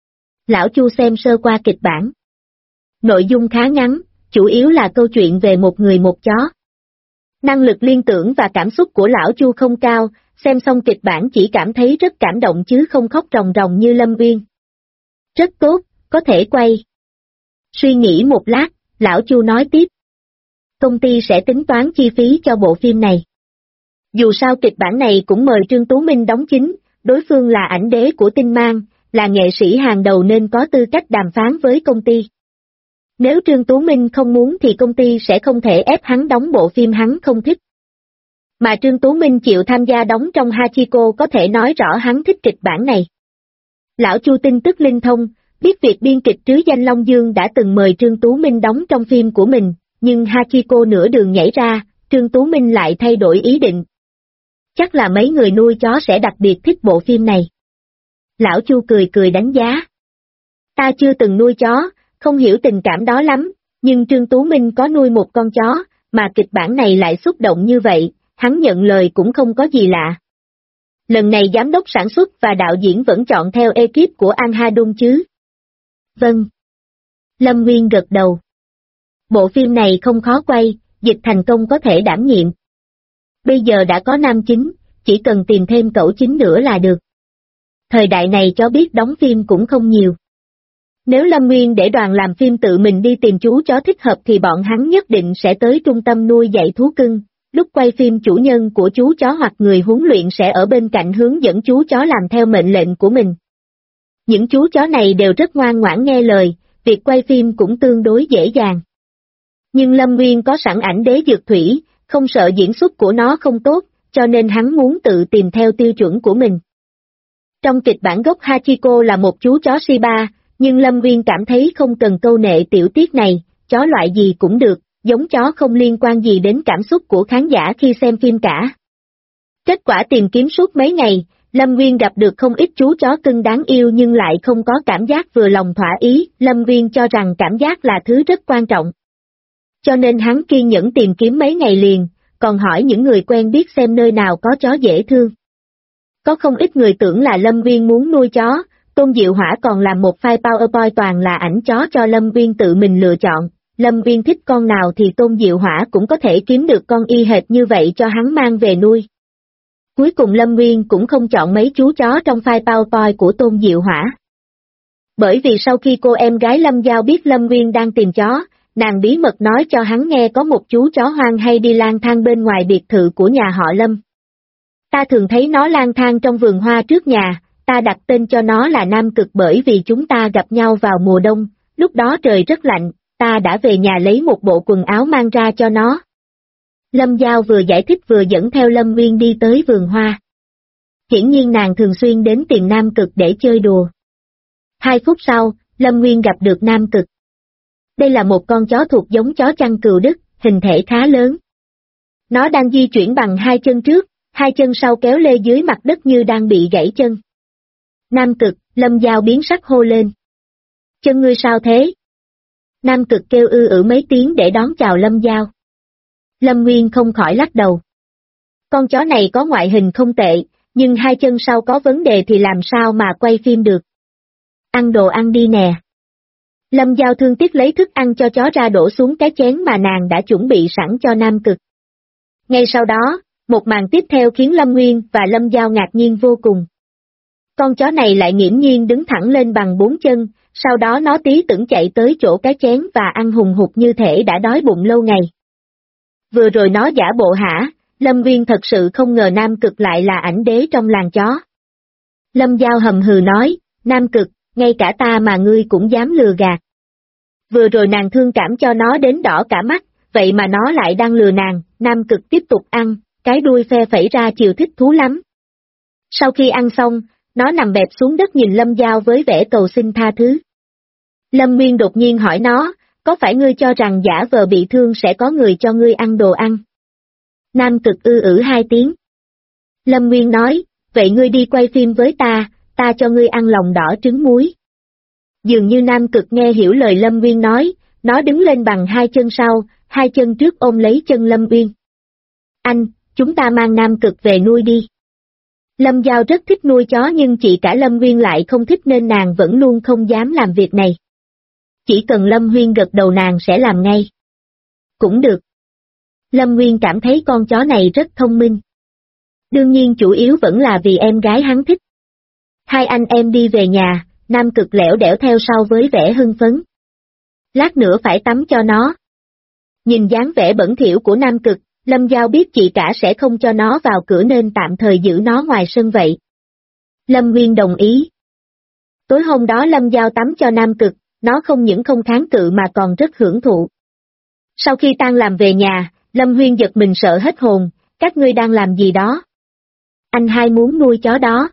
Lão Chu xem sơ qua kịch bản. Nội dung khá ngắn, chủ yếu là câu chuyện về một người một chó. Năng lực liên tưởng và cảm xúc của lão Chu không cao, xem xong kịch bản chỉ cảm thấy rất cảm động chứ không khóc ròng ròng như Lâm Nguyên. Rất tốt, có thể quay. Suy nghĩ một lát, lão Chu nói tiếp. Công ty sẽ tính toán chi phí cho bộ phim này. Dù sao kịch bản này cũng mời Trương Tú Minh đóng chính, đối phương là ảnh đế của Tinh Mang, là nghệ sĩ hàng đầu nên có tư cách đàm phán với công ty. Nếu Trương Tú Minh không muốn thì công ty sẽ không thể ép hắn đóng bộ phim hắn không thích. Mà Trương Tú Minh chịu tham gia đóng trong Hachiko có thể nói rõ hắn thích kịch bản này. Lão Chu tin tức linh thông, biết việc biên kịch trứ danh Long Dương đã từng mời Trương Tú Minh đóng trong phim của mình, nhưng Hachiko nửa đường nhảy ra, Trương Tú Minh lại thay đổi ý định. Chắc là mấy người nuôi chó sẽ đặc biệt thích bộ phim này. Lão Chu cười cười đánh giá. Ta chưa từng nuôi chó, không hiểu tình cảm đó lắm, nhưng Trương Tú Minh có nuôi một con chó, mà kịch bản này lại xúc động như vậy, hắn nhận lời cũng không có gì lạ. Lần này giám đốc sản xuất và đạo diễn vẫn chọn theo ekip của Anhadun chứ? Vâng. Lâm Nguyên gật đầu. Bộ phim này không khó quay, dịch thành công có thể đảm nhiệm. Bây giờ đã có nam chính, chỉ cần tìm thêm cậu chính nữa là được. Thời đại này chó biết đóng phim cũng không nhiều. Nếu Lâm Nguyên để đoàn làm phim tự mình đi tìm chú chó thích hợp thì bọn hắn nhất định sẽ tới trung tâm nuôi dạy thú cưng, lúc quay phim chủ nhân của chú chó hoặc người huấn luyện sẽ ở bên cạnh hướng dẫn chú chó làm theo mệnh lệnh của mình. Những chú chó này đều rất ngoan ngoãn nghe lời, việc quay phim cũng tương đối dễ dàng. Nhưng Lâm Nguyên có sẵn ảnh đế dược thủy, không sợ diễn xuất của nó không tốt, cho nên hắn muốn tự tìm theo tiêu chuẩn của mình. Trong kịch bản gốc Hachiko là một chú chó Shiba, nhưng Lâm Nguyên cảm thấy không cần câu nệ tiểu tiết này, chó loại gì cũng được, giống chó không liên quan gì đến cảm xúc của khán giả khi xem phim cả. Kết quả tìm kiếm suốt mấy ngày, Lâm Nguyên gặp được không ít chú chó cưng đáng yêu nhưng lại không có cảm giác vừa lòng thỏa ý, Lâm Nguyên cho rằng cảm giác là thứ rất quan trọng. Cho nên hắn kiên nhẫn tìm kiếm mấy ngày liền, còn hỏi những người quen biết xem nơi nào có chó dễ thương. Có không ít người tưởng là Lâm Viên muốn nuôi chó, Tôn Diệu Hỏa còn làm một file PowerPoint toàn là ảnh chó cho Lâm Viên tự mình lựa chọn, Lâm Viên thích con nào thì Tôn Diệu Hỏa cũng có thể kiếm được con y hệt như vậy cho hắn mang về nuôi. Cuối cùng Lâm Viên cũng không chọn mấy chú chó trong file PowerPoint của Tôn Diệu Hỏa. Bởi vì sau khi cô em gái Lâm Giao biết Lâm Viên đang tìm chó, nàng bí mật nói cho hắn nghe có một chú chó hoang hay đi lang thang bên ngoài biệt thự của nhà họ Lâm. Ta thường thấy nó lang thang trong vườn hoa trước nhà, ta đặt tên cho nó là Nam Cực bởi vì chúng ta gặp nhau vào mùa đông, lúc đó trời rất lạnh, ta đã về nhà lấy một bộ quần áo mang ra cho nó. Lâm Giao vừa giải thích vừa dẫn theo Lâm Viên đi tới vườn hoa. Hiển nhiên nàng thường xuyên đến tìm Nam Cực để chơi đùa. 2 phút sau, Lâm Nguyên gặp được Nam Cực. Đây là một con chó thuộc giống chó chăn cừu Đức, hình thể khá lớn. Nó đang di chuyển bằng 2 chân trước, 2 chân sau kéo lê dưới mặt đất như đang bị gãy chân. Nam Cực, Lâm Giao biến sắc hô lên. Chân ngươi sao thế? Nam Cực kêu mấy tiếng để đón chào Lâm Giao. Lâm Nguyên không khỏi lắc đầu. Con chó này có ngoại hình không tệ, nhưng 2 chân sau có vấn đề thì làm sao mà quay phim được. Ăn đồ ăn đi nè. Lâm Giao thương tiếc lấy thức ăn cho chó ra đổ xuống cái chén mà nàng đã chuẩn bị sẵn cho Nam Cực. Ngay sau đó, một màn tiếp theo khiến Lâm Nguyên và Lâm Giao ngạc nhiên vô cùng. Con chó này lại nghiễm nhiên đứng thẳng lên bằng 4 chân, sau đó nó tí tưởng chạy tới chỗ cái chén và ăn hùng hục như thể đã đói bụng lâu ngày. Vừa rồi nó giả bộ hả, Lâm Nguyên thật sự không ngờ Nam Cực lại là ảnh đế trong làng chó. Lâm Giao hầm hừ nói, Nam Cực, ngay cả ta mà ngươi cũng dám lừa gạt. Vừa rồi nàng thương cảm cho nó đến đỏ cả mắt, vậy mà nó lại đang lừa nàng, Nam Cực tiếp tục ăn, cái đuôi phe phẩy ra chiều thích thú lắm. Sau khi ăn xong, nó nằm bẹp xuống đất nhìn Lâm Giao với vẻ cầu xin tha thứ. Lâm Nguyên đột nhiên hỏi nó, có phải ngươi cho rằng giả vờ bị thương sẽ có người cho ngươi ăn đồ ăn? Nam Cực 2 tiếng. Lâm Nguyên nói, vậy ngươi đi quay phim với ta cho ngươi ăn lòng đỏ trứng muối. Dường như Nam Cực nghe hiểu lời Lâm Nguyên nói, nó đứng lên bằng 2 chân sau, 2 chân trước ôm lấy chân Lâm Nguyên. Anh, chúng ta mang Nam Cực về nuôi đi. Lâm Giao rất thích nuôi chó nhưng chị cả Lâm Nguyên lại không thích nên nàng vẫn luôn không dám làm việc này. Chỉ cần Lâm Nguyên gật đầu nàng sẽ làm ngay. Cũng được. Lâm Nguyên cảm thấy con chó này rất thông minh. Đương nhiên chủ yếu vẫn là vì em gái hắn thích. 2 anh em đi về nhà, Nam Cực lẻo đẻo theo sau với vẻ hưng phấn. Lát nữa phải tắm cho nó. Nhìn dáng vẻ bẩn thỉu của Nam Cực, Lâm Giao biết chị cả sẽ không cho nó vào cửa nên tạm thời giữ nó ngoài sân vậy. Lâm Nguyên đồng ý. Tối hôm đó Lâm Giao tắm cho Nam Cực, nó không những không kháng cự mà còn rất hưởng thụ. Sau khi tan làm về nhà, Lâm Nguyên giật mình sợ hết hồn, các ngươi đang làm gì đó? Anh hai muốn nuôi chó đó.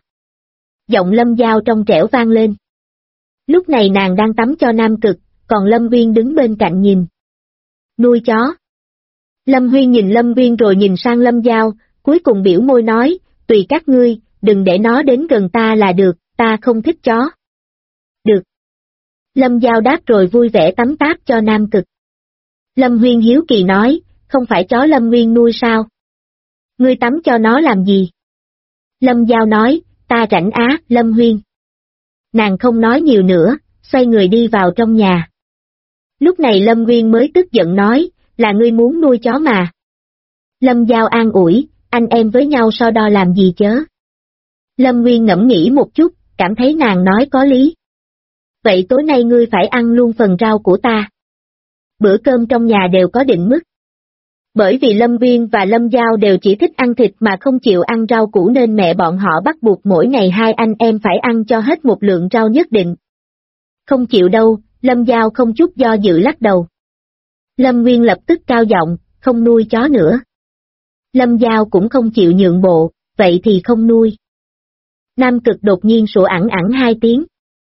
Giọng Lâm Giao trong trẻo vang lên. Lúc này nàng đang tắm cho Nam Cực, còn Lâm Nguyên đứng bên cạnh nhìn. Nuôi chó. Lâm Nguyên nhìn Lâm Nguyên rồi nhìn sang Lâm Giao, cuối cùng biểu môi nói, tùy các ngươi, đừng để nó đến gần ta là được, ta không thích chó. Được. Lâm Giao đáp rồi vui vẻ tắm táp cho Nam Cực. Lâm Nguyên hiếu kỳ nói, không phải chó Lâm Nguyên nuôi sao? Ngươi tắm cho nó làm gì? Lâm Giao nói, ta rảnh á, Lâm Nguyên. Nàng không nói nhiều nữa, xoay người đi vào trong nhà. Lúc này Lâm Nguyên mới tức giận nói, là ngươi muốn nuôi chó mà. Lâm Giao an ủi, anh em với nhau so đo làm gì chớ. Lâm Nguyên ngẫm nghĩ một chút, cảm thấy nàng nói có lý. Vậy tối nay ngươi phải ăn luôn phần rau của ta. Bữa cơm trong nhà đều có định mức. Bởi vì Lâm Nguyên và Lâm Giao đều chỉ thích ăn thịt mà không chịu ăn rau củ nên mẹ bọn họ bắt buộc mỗi ngày 2 anh em phải ăn cho hết một lượng rau nhất định. Không chịu đâu, Lâm Giao không chút do dự lắc đầu. Lâm Nguyên lập tức cao giọng, không nuôi chó nữa. Lâm Giao cũng không chịu nhượng bộ, vậy thì không nuôi. Nam Cực đột nhiên sủa ẳng 2 tiếng.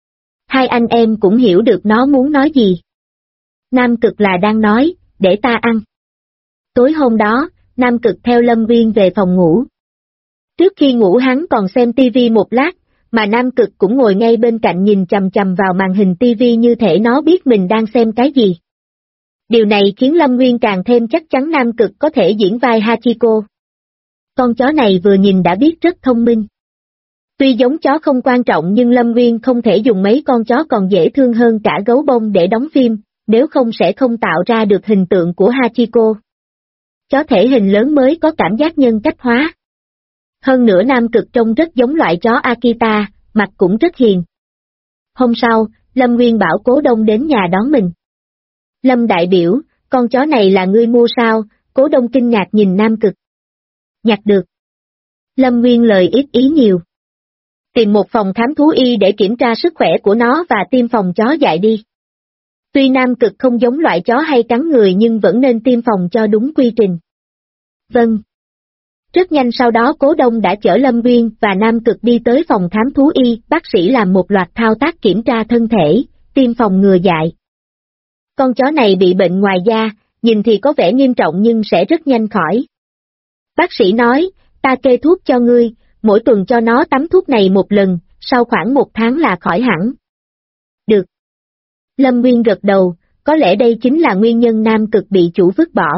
2 anh em cũng hiểu được nó muốn nói gì. Nam Cực là đang nói, để ta ăn. Tối hôm đó, Nam Cực theo Lâm Nguyên về phòng ngủ. Trước khi ngủ hắn còn xem tivi một lát, mà Nam Cực cũng ngồi ngay bên cạnh nhìn chằm chằm vào màn hình tivi như thể nó biết mình đang xem cái gì. Điều này khiến Lâm Nguyên càng thêm chắc chắn Nam Cực có thể diễn vai Hachiko. Con chó này vừa nhìn đã biết rất thông minh. Tuy giống chó không quan trọng nhưng Lâm Nguyên không thể dùng mấy con chó còn dễ thương hơn cả gấu bông để đóng phim, nếu không sẽ không tạo ra được hình tượng của Hachiko. Chó thể hình lớn mới có cảm giác nhân cách hóa. Hơn nữa Nam Cực trông rất giống loại chó Akita, mặt cũng rất hiền. Hôm sau, Lâm Nguyên bảo Cố Đông đến nhà đón mình. Lâm đại biểu, con chó này là ngươi mua sao? Cố Đông kinh ngạc nhìn Nam Cực. Nhặt được. Lâm Nguyên lời ít ý nhiều. Tìm một phòng khám thú y để kiểm tra sức khỏe của nó và tiêm phòng chó dại đi. Tuy Nam Cực không giống loại chó hay cắn người nhưng vẫn nên tiêm phòng cho đúng quy trình. Vâng. Rất nhanh sau đó Cố Đông đã chở Lâm Nguyên và Nam Cực đi tới phòng khám thú y, bác sĩ làm một loạt thao tác kiểm tra thân thể, tiêm phòng ngừa dại. Con chó này bị bệnh ngoài da, nhìn thì có vẻ nghiêm trọng nhưng sẽ rất nhanh khỏi. Bác sĩ nói, ta kê thuốc cho ngươi, mỗi tuần cho nó tắm thuốc này một lần, sau khoảng 1 tháng là khỏi hẳn. Được. Lâm Nguyên gật đầu, có lẽ đây chính là nguyên nhân Nam Cực bị chủ vứt bỏ.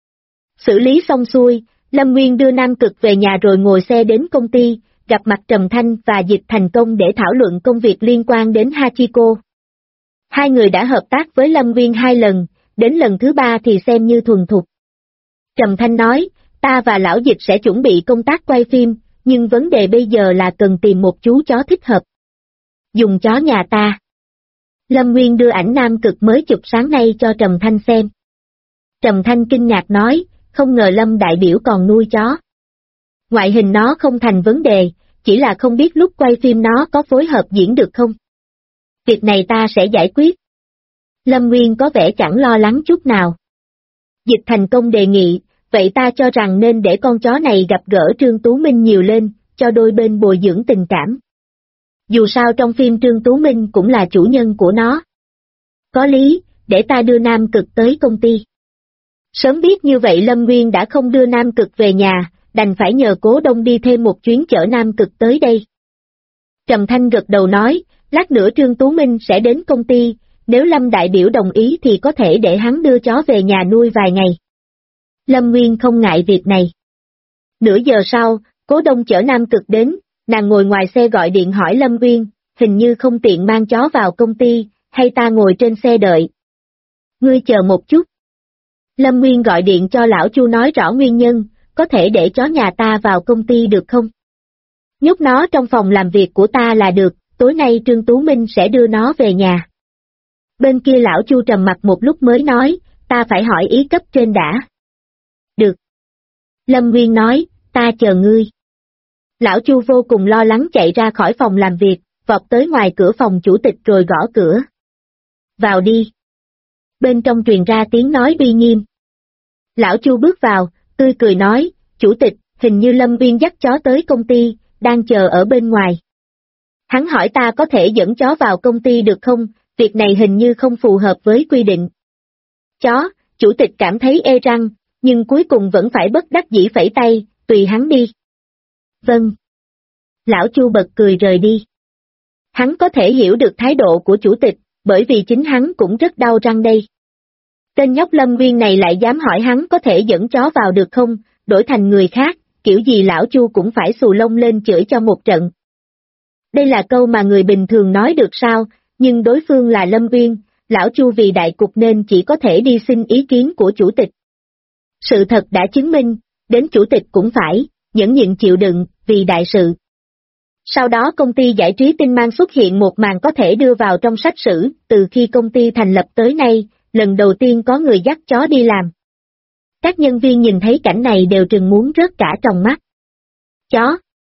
Xử lý xong xuôi, Lâm Nguyên đưa Nam Cực về nhà rồi ngồi xe đến công ty, gặp mặt Trầm Thanh và Dịch Thành Công để thảo luận công việc liên quan đến Hachiko. Hai người đã hợp tác với Lâm Nguyên 2 lần, đến lần thứ 3 thì xem như thuần thục. Trầm Thanh nói, ta và Lão Dịch sẽ chuẩn bị công tác quay phim, nhưng vấn đề bây giờ là cần tìm một chú chó thích hợp. Dùng chó nhà ta. Lâm Nguyên đưa ảnh Nam Cực mới chụp sáng nay cho Trầm Thanh xem. Trầm Thanh kinh ngạc nói, không ngờ Lâm đại biểu còn nuôi chó. Ngoại hình nó không thành vấn đề, chỉ là không biết lúc quay phim nó có phối hợp diễn được không. Việc này ta sẽ giải quyết. Lâm Nguyên có vẻ chẳng lo lắng chút nào. Dịch Thành Công đề nghị, vậy ta cho rằng nên để con chó này gặp gỡ Trương Tú Minh nhiều lên, cho đôi bên bồi dưỡng tình cảm. Dù sao trong phim Trương Tú Minh cũng là chủ nhân của nó. Có lý, để ta đưa Nam Cực tới công ty. Sớm biết như vậy Lâm Nguyên đã không đưa Nam Cực về nhà, đành phải nhờ Cố Đông đi thêm một chuyến chở Nam Cực tới đây. Trầm Thanh gật đầu nói, lát nữa Trương Tú Minh sẽ đến công ty, nếu Lâm đại biểu đồng ý thì có thể để hắn đưa chó về nhà nuôi vài ngày. Lâm Nguyên không ngại việc này. Nửa giờ sau, Cố Đông chở Nam Cực đến, nàng ngồi ngoài xe gọi điện hỏi Lâm Nguyên, hình như không tiện mang chó vào công ty, hay ta ngồi trên xe đợi. Ngươi chờ một chút. Lâm Nguyên gọi điện cho lão Chu nói rõ nguyên nhân, có thể để chó nhà ta vào công ty được không? Nhốt nó trong phòng làm việc của ta là được, tối nay Trương Tú Minh sẽ đưa nó về nhà. Bên kia lão Chu trầm mặt một lúc mới nói, ta phải hỏi ý cấp trên đã. Được. Lâm Nguyên nói, ta chờ ngươi. Lão Chu vô cùng lo lắng chạy ra khỏi phòng làm việc, vọt tới ngoài cửa phòng chủ tịch rồi gõ cửa. Vào đi. Bên trong truyền ra tiếng nói uy nghiêm. Lão Chu bước vào, tươi cười nói, chủ tịch, hình như Lâm Nguyên dắt chó tới công ty, đang chờ ở bên ngoài. Hắn hỏi ta có thể dẫn chó vào công ty được không, việc này hình như không phù hợp với quy định. Chó, chủ tịch cảm thấy ê răng, nhưng cuối cùng vẫn phải bất đắc dĩ phẩy tay, tùy hắn đi. Vâng. Lão Chu bật cười rời đi. Hắn có thể hiểu được thái độ của chủ tịch, bởi vì chính hắn cũng rất đau răng đây. Tên nhóc Lâm Nguyên này lại dám hỏi hắn có thể dẫn chó vào được không, đổi thành người khác, kiểu gì lão Chu cũng phải xù lông lên chửi cho một trận. Đây là câu mà người bình thường nói được sao, nhưng đối phương là Lâm Nguyên, lão Chu vì đại cục nên chỉ có thể đi xin ý kiến của chủ tịch. Sự thật đã chứng minh, đến chủ tịch cũng phải, nhẫn nhịn chịu đựng, vì đại sự. Sau đó công ty giải trí Tinh Mang xuất hiện một màn có thể đưa vào trong sách sử, từ khi công ty thành lập tới nay, lần đầu tiên có người dắt chó đi làm. Các nhân viên nhìn thấy cảnh này đều trừng muốn rớt cả tròng mắt. Chó?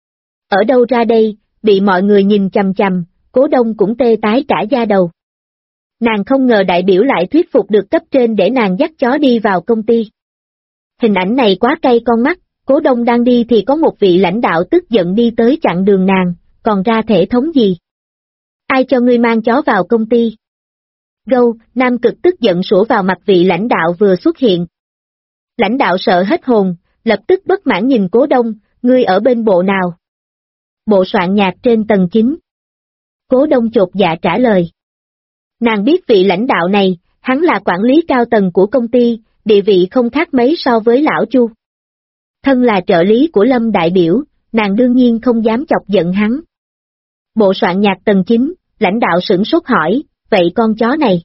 Ở đâu ra đây, bị mọi người nhìn chằm chằm, Cố Đông cũng tê tái cả da đầu. Nàng không ngờ đại biểu lại thuyết phục được cấp trên để nàng dắt chó đi vào công ty. Hình ảnh này quá cay con mắt, Cố Đông đang đi thì có một vị lãnh đạo tức giận đi tới chặn đường nàng, còn ra thể thống gì? Ai cho ngươi mang chó vào công ty? Gâu, Nam Cực tức giận sủa vào mặt vị lãnh đạo vừa xuất hiện. Lãnh đạo sợ hết hồn, lập tức bất mãn nhìn Cố Đông, ngươi ở bên bộ nào? Bộ soạn nhạc trên tầng 9. Cố Đông chột dạ trả lời. Nàng biết vị lãnh đạo này, Hắn là quản lý cao tầng của công ty, địa vị không khác mấy so với lão Chu. Thân là trợ lý của Lâm đại biểu, nàng đương nhiên không dám chọc giận hắn. Bộ soạn nhạc tầng 9, lãnh đạo sửng sốt hỏi, vậy con chó này?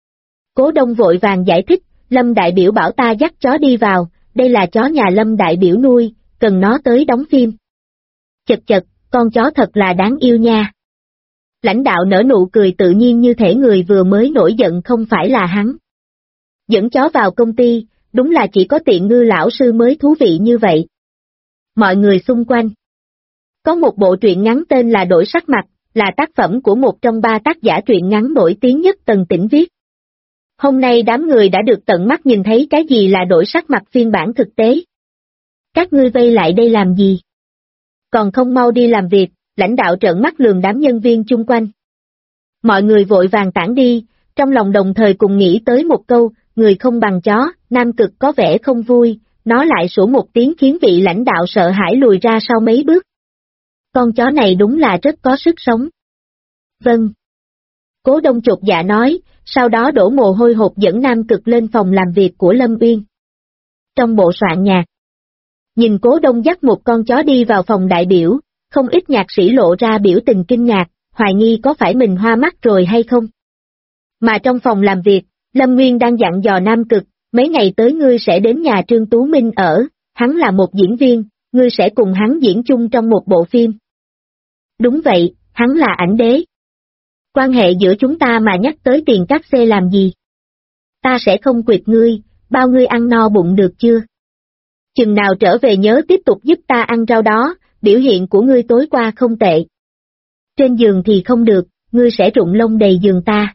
Cố Đông vội vàng giải thích, Lâm đại biểu bảo ta dắt chó đi vào, đây là chó nhà Lâm đại biểu nuôi, cần nó tới đóng phim. Chật chật, con chó thật là đáng yêu nha. Lãnh đạo nở nụ cười tự nhiên như thể người vừa mới nổi giận không phải là hắn. Dẫn chó vào công ty, đúng là chỉ có Tiện Ngư lão sư mới thú vị như vậy. Mọi người xung quanh. Có một bộ truyện ngắn tên là Đổi sắc mặt, là tác phẩm của một trong 3 tác giả truyện ngắn nổi tiếng nhất Tần Tĩnh viết. Hôm nay đám người đã được tận mắt nhìn thấy cái gì là đổi sắc mặt phiên bản thực tế. Các ngươi vây lại đây làm gì? Còn không mau đi làm việc, lãnh đạo trợn mắt lườm đám nhân viên chung quanh. Mọi người vội vàng tản đi, trong lòng đồng thời cùng nghĩ tới một câu, người không bằng chó, Nam Cực có vẻ không vui, nó lại sủa một tiếng khiến vị lãnh đạo sợ hãi lùi ra sau mấy bước. Con chó này đúng là rất có sức sống. Vâng. Cố Đông chột dạ nói, sau đó đổ mồ hôi hột dẫn Nam Cực lên phòng làm việc của Lâm Uyên. Trong bộ soạn nhạc, nhìn Cố Đông dắt một con chó đi vào phòng đại biểu, không ít nhạc sĩ lộ ra biểu tình kinh ngạc, hoài nghi có phải mình hoa mắt rồi hay không. Mà trong phòng làm việc, Lâm Nguyên đang dặn dò Nam Cực, mấy ngày tới ngươi sẽ đến nhà Trương Tú Minh ở, hắn là một diễn viên, ngươi sẽ cùng hắn diễn chung trong một bộ phim. Đúng vậy, hắn là ảnh đế. Quan hệ giữa chúng ta mà nhắc tới tiền cát xê làm gì? Ta sẽ không quỵt ngươi, bao ngươi ăn no bụng được chưa? Chừng nào trở về nhớ tiếp tục giúp ta ăn rau đó, biểu hiện của ngươi tối qua không tệ. Trên giường thì không được, ngươi sẽ rụng lông đầy giường ta.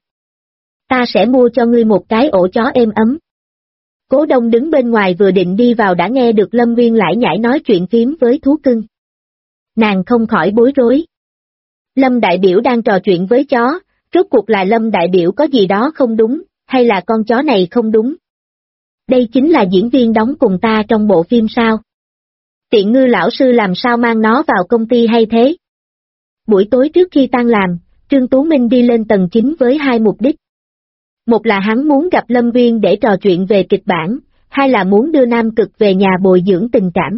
Ta sẽ mua cho ngươi một cái ổ chó êm ấm. Cố Đông đứng bên ngoài vừa định đi vào đã nghe được Lâm Nguyên lải nhải nói chuyện phím với thú cưng. Nàng không khỏi bối rối. Lâm đại biểu đang trò chuyện với chó, rốt cuộc là Lâm đại biểu có gì đó không đúng, hay là con chó này không đúng? Đây chính là diễn viên đóng cùng ta trong bộ phim sao? Tiện Ngư lão sư làm sao mang nó vào công ty hay thế? Buổi tối trước khi tan làm, Trương Tú Minh đi lên tầng 9 với 2 mục đích. Một là hắn muốn gặp Lâm Nguyên để trò chuyện về kịch bản, hai là muốn đưa Nam Cực về nhà bồi dưỡng tình cảm.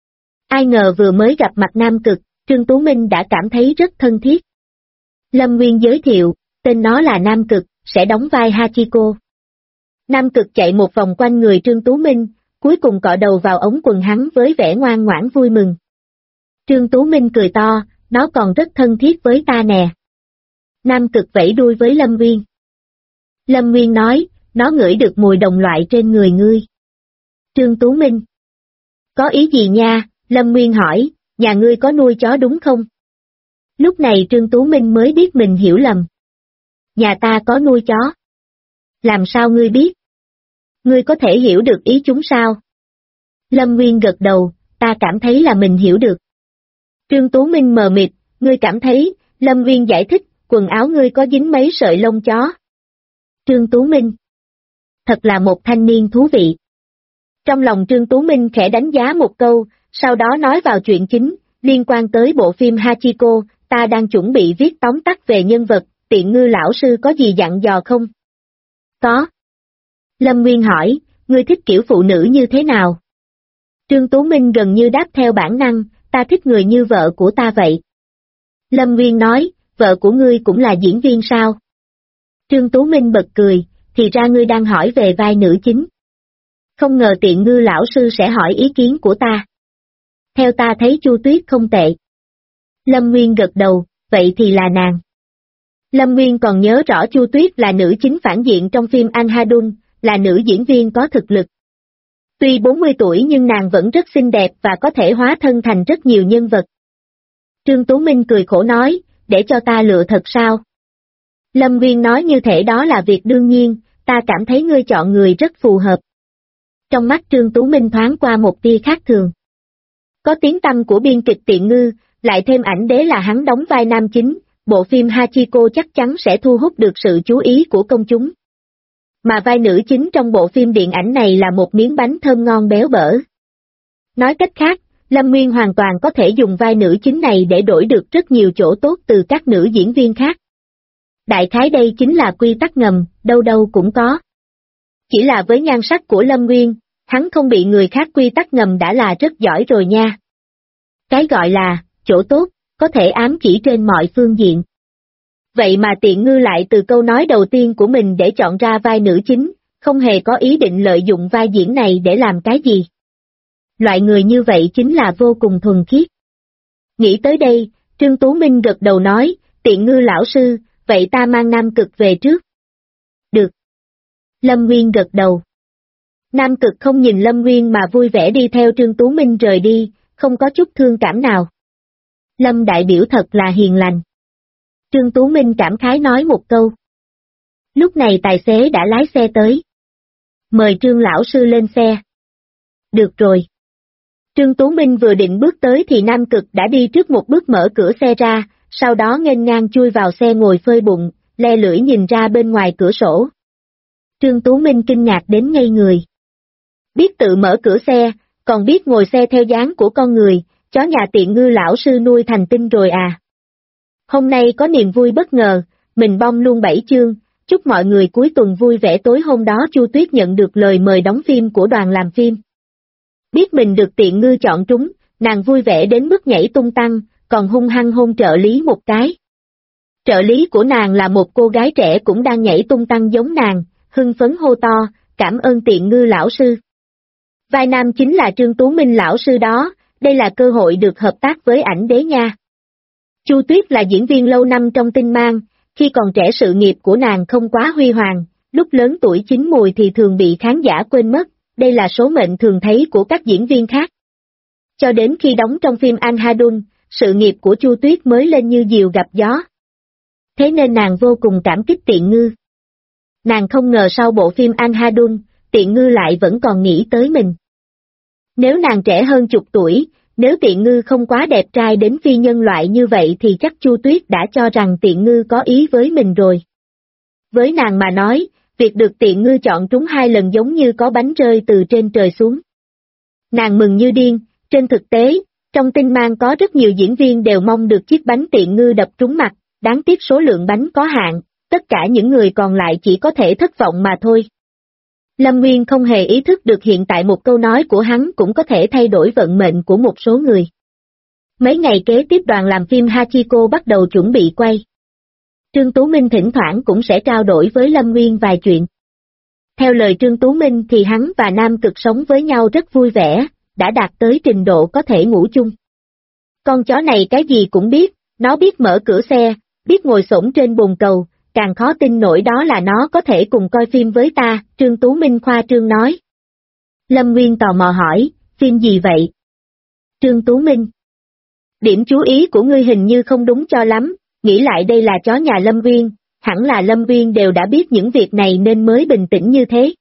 Ai ngờ vừa mới gặp mặt Nam Cực, Trương Tú Minh đã cảm thấy rất thân thiết. Lâm Nguyên giới thiệu, tên nó là Nam Cực, sẽ đóng vai Hachiko. Nam Cực chạy một vòng quanh người Trương Tú Minh, cuối cùng cọ đầu vào ống quần hắn với vẻ ngoan ngoãn vui mừng. Trương Tú Minh cười to, nó còn rất thân thiết với ta nè. Nam Cực vẫy đuôi với Lâm Nguyên. Lâm Nguyên nói, nó ngửi được mùi đồng loại trên người ngươi. Trương Tú Minh. Có ý gì nha? Lâm Nguyên hỏi, nhà ngươi có nuôi chó đúng không? Lúc này Trương Tú Minh mới biết mình hiểu lầm. Nhà ta có nuôi chó. Làm sao ngươi biết? Ngươi có thể hiểu được ý chúng sao? Lâm Nguyên gật đầu, ta cảm thấy là mình hiểu được. Trương Tú Minh mờ mịt, ngươi cảm thấy, Lâm Nguyên giải thích, quần áo ngươi có dính mấy sợi lông chó. Trương Tú Minh. Thật là một thanh niên thú vị. Trong lòng Trương Tú Minh khẽ đánh giá một câu, sau đó nói vào chuyện chính, liên quan tới bộ phim Hachiko, ta đang chuẩn bị viết tóm tắt về nhân vật, Tiện Ngư lão sư có gì dặn dò không? Có. Lâm Nguyên hỏi, ngươi thích kiểu phụ nữ như thế nào? Trương Tú Minh gần như đáp theo bản năng, ta thích người như vợ của ta vậy. Lâm Nguyên nói, vợ của ngươi cũng là diễn viên sao? Trương Tú Minh bật cười, thì ra ngươi đang hỏi về vai nữ chính. Không ngờ Tiện Ngư lão sư sẽ hỏi ý kiến của ta. Theo ta thấy Chu Tuyết không tệ. Lâm Nguyên gật đầu, vậy thì là nàng. Lâm Nguyên còn nhớ rõ Chu Tuyết là nữ chính phản diện trong phim Anhadun, là nữ diễn viên có thực lực. Tuy 40 tuổi nhưng nàng vẫn rất xinh đẹp và có thể hóa thân thành rất nhiều nhân vật. Trương Tú Minh cười khổ nói, để cho ta lựa thật sao? Lâm Nguyên nói như thể đó là việc đương nhiên, ta cảm thấy ngươi chọn người rất phù hợp. Trong mắt Trương Tú Minh thoáng qua một tia khác thường. Có tiếng tăm của biên kịch Tiện Ngư, lại thêm ảnh đế là hắn đóng vai nam chính, bộ phim Hachiko chắc chắn sẽ thu hút được sự chú ý của công chúng. Mà vai nữ chính trong bộ phim điện ảnh này là một miếng bánh thơm ngon béo bở. Nói cách khác, Lâm Nguyên hoàn toàn có thể dùng vai nữ chính này để đổi được rất nhiều chỗ tốt từ các nữ diễn viên khác. Đại khái đây chính là quy tắc ngầm, đâu đâu cũng có. Chỉ là với nhan sắc của Lâm Nguyên, hắn không bị người khác quy tắc ngầm đã là rất giỏi rồi nha. Cái gọi là, chỗ tốt, có thể ám chỉ trên mọi phương diện. Vậy mà Tiện Ngư lại từ câu nói đầu tiên của mình để chọn ra vai nữ chính, không hề có ý định lợi dụng vai diễn này để làm cái gì. Loại người như vậy chính là vô cùng thuần khiết. Nghĩ tới đây, Trương Tú Minh gật đầu nói, Tiện Ngư lão sư, vậy ta mang Nam Cực về trước. Được. Lâm Nguyên gật đầu. Nam Cực không nhìn Lâm Nguyên mà vui vẻ đi theo Trương Tú Minh rời đi, không có chút thương cảm nào. Lâm đại biểu thật là hiền lành. Trương Tú Minh cảm khái nói một câu. Lúc này tài xế đã lái xe tới. Mời Trương lão sư lên xe. Được rồi. Trương Tú Minh vừa định bước tới thì Nam Cực đã đi trước một bước mở cửa xe ra, sau đó nghênh ngang chui vào xe ngồi phơi bụng, le lưỡi nhìn ra bên ngoài cửa sổ. Trương Tú Minh kinh ngạc đến ngây người. Biết tự mở cửa xe, còn biết ngồi xe theo dáng của con người, chó nhà Tiện Ngư lão sư nuôi thành tinh rồi à. Hôm nay có niềm vui bất ngờ, mình bom luôn 7 chương, chúc mọi người cuối tuần vui vẻ. Tối hôm đó Chu Tuyết nhận được lời mời đóng phim của đoàn làm phim. Biết mình được Tiện Ngư chọn trúng, nàng vui vẻ đến mức nhảy tung tăng, còn hung hăng hôn trợ lý một cái. Trợ lý của nàng là một cô gái trẻ cũng đang nhảy tung tăng giống nàng, hưng phấn hô to, cảm ơn Tiện Ngư lão sư. Vai nam chính là Trương Tú Minh lão sư đó, đây là cơ hội được hợp tác với ảnh đế nha. Chu Tuyết là diễn viên lâu năm trong Tinh Mang, khi còn trẻ sự nghiệp của nàng không quá huy hoàng, lúc lớn tuổi chín mùi thì thường bị khán giả quên mất, đây là số mệnh thường thấy của các diễn viên khác. Cho đến khi đóng trong phim Anhadun, sự nghiệp của Chu Tuyết mới lên như diều gặp gió. Thế nên nàng vô cùng cảm kích Tiện Ngư. Nàng không ngờ sau bộ phim Anhadun, Tiện Ngư lại vẫn còn nghĩ tới mình. Nếu nàng trẻ hơn chục tuổi, nếu Tiện Ngư không quá đẹp trai đến phi nhân loại như vậy thì chắc Chu Tuyết đã cho rằng Tiện Ngư có ý với mình rồi. Với nàng mà nói, việc được Tiện Ngư chọn trúng 2 lần giống như có bánh rơi từ trên trời xuống. Nàng mừng như điên, trên thực tế, trong Tinh Mang có rất nhiều diễn viên đều mong được chiếc bánh Tiện Ngư đập trúng mặt, đáng tiếc số lượng bánh có hạn, tất cả những người còn lại chỉ có thể thất vọng mà thôi. Lâm Nguyên không hề ý thức được hiện tại một câu nói của hắn cũng có thể thay đổi vận mệnh của một số người. Mấy ngày kế tiếp đoàn làm phim Hachiko bắt đầu chuẩn bị quay. Trương Tú Minh thỉnh thoảng cũng sẽ trao đổi với Lâm Nguyên vài chuyện. Theo lời Trương Tú Minh thì hắn và Nam Cực sống với nhau rất vui vẻ, đã đạt tới trình độ có thể ngủ chung. Con chó này cái gì cũng biết, nó biết mở cửa xe, biết ngồi xổm trên bồn cầu, càng khó tin nổi đó là nó có thể cùng coi phim với ta, Trương Tú Minh khoa trương nói. Lâm Nguyên tò mò hỏi, phim gì vậy? Trương Tú Minh. Điểm chú ý của ngươi hình như không đúng cho lắm, nghĩ lại đây là chó nhà Lâm Nguyên, hẳn là Lâm Nguyên đều đã biết những việc này nên mới bình tĩnh như thế.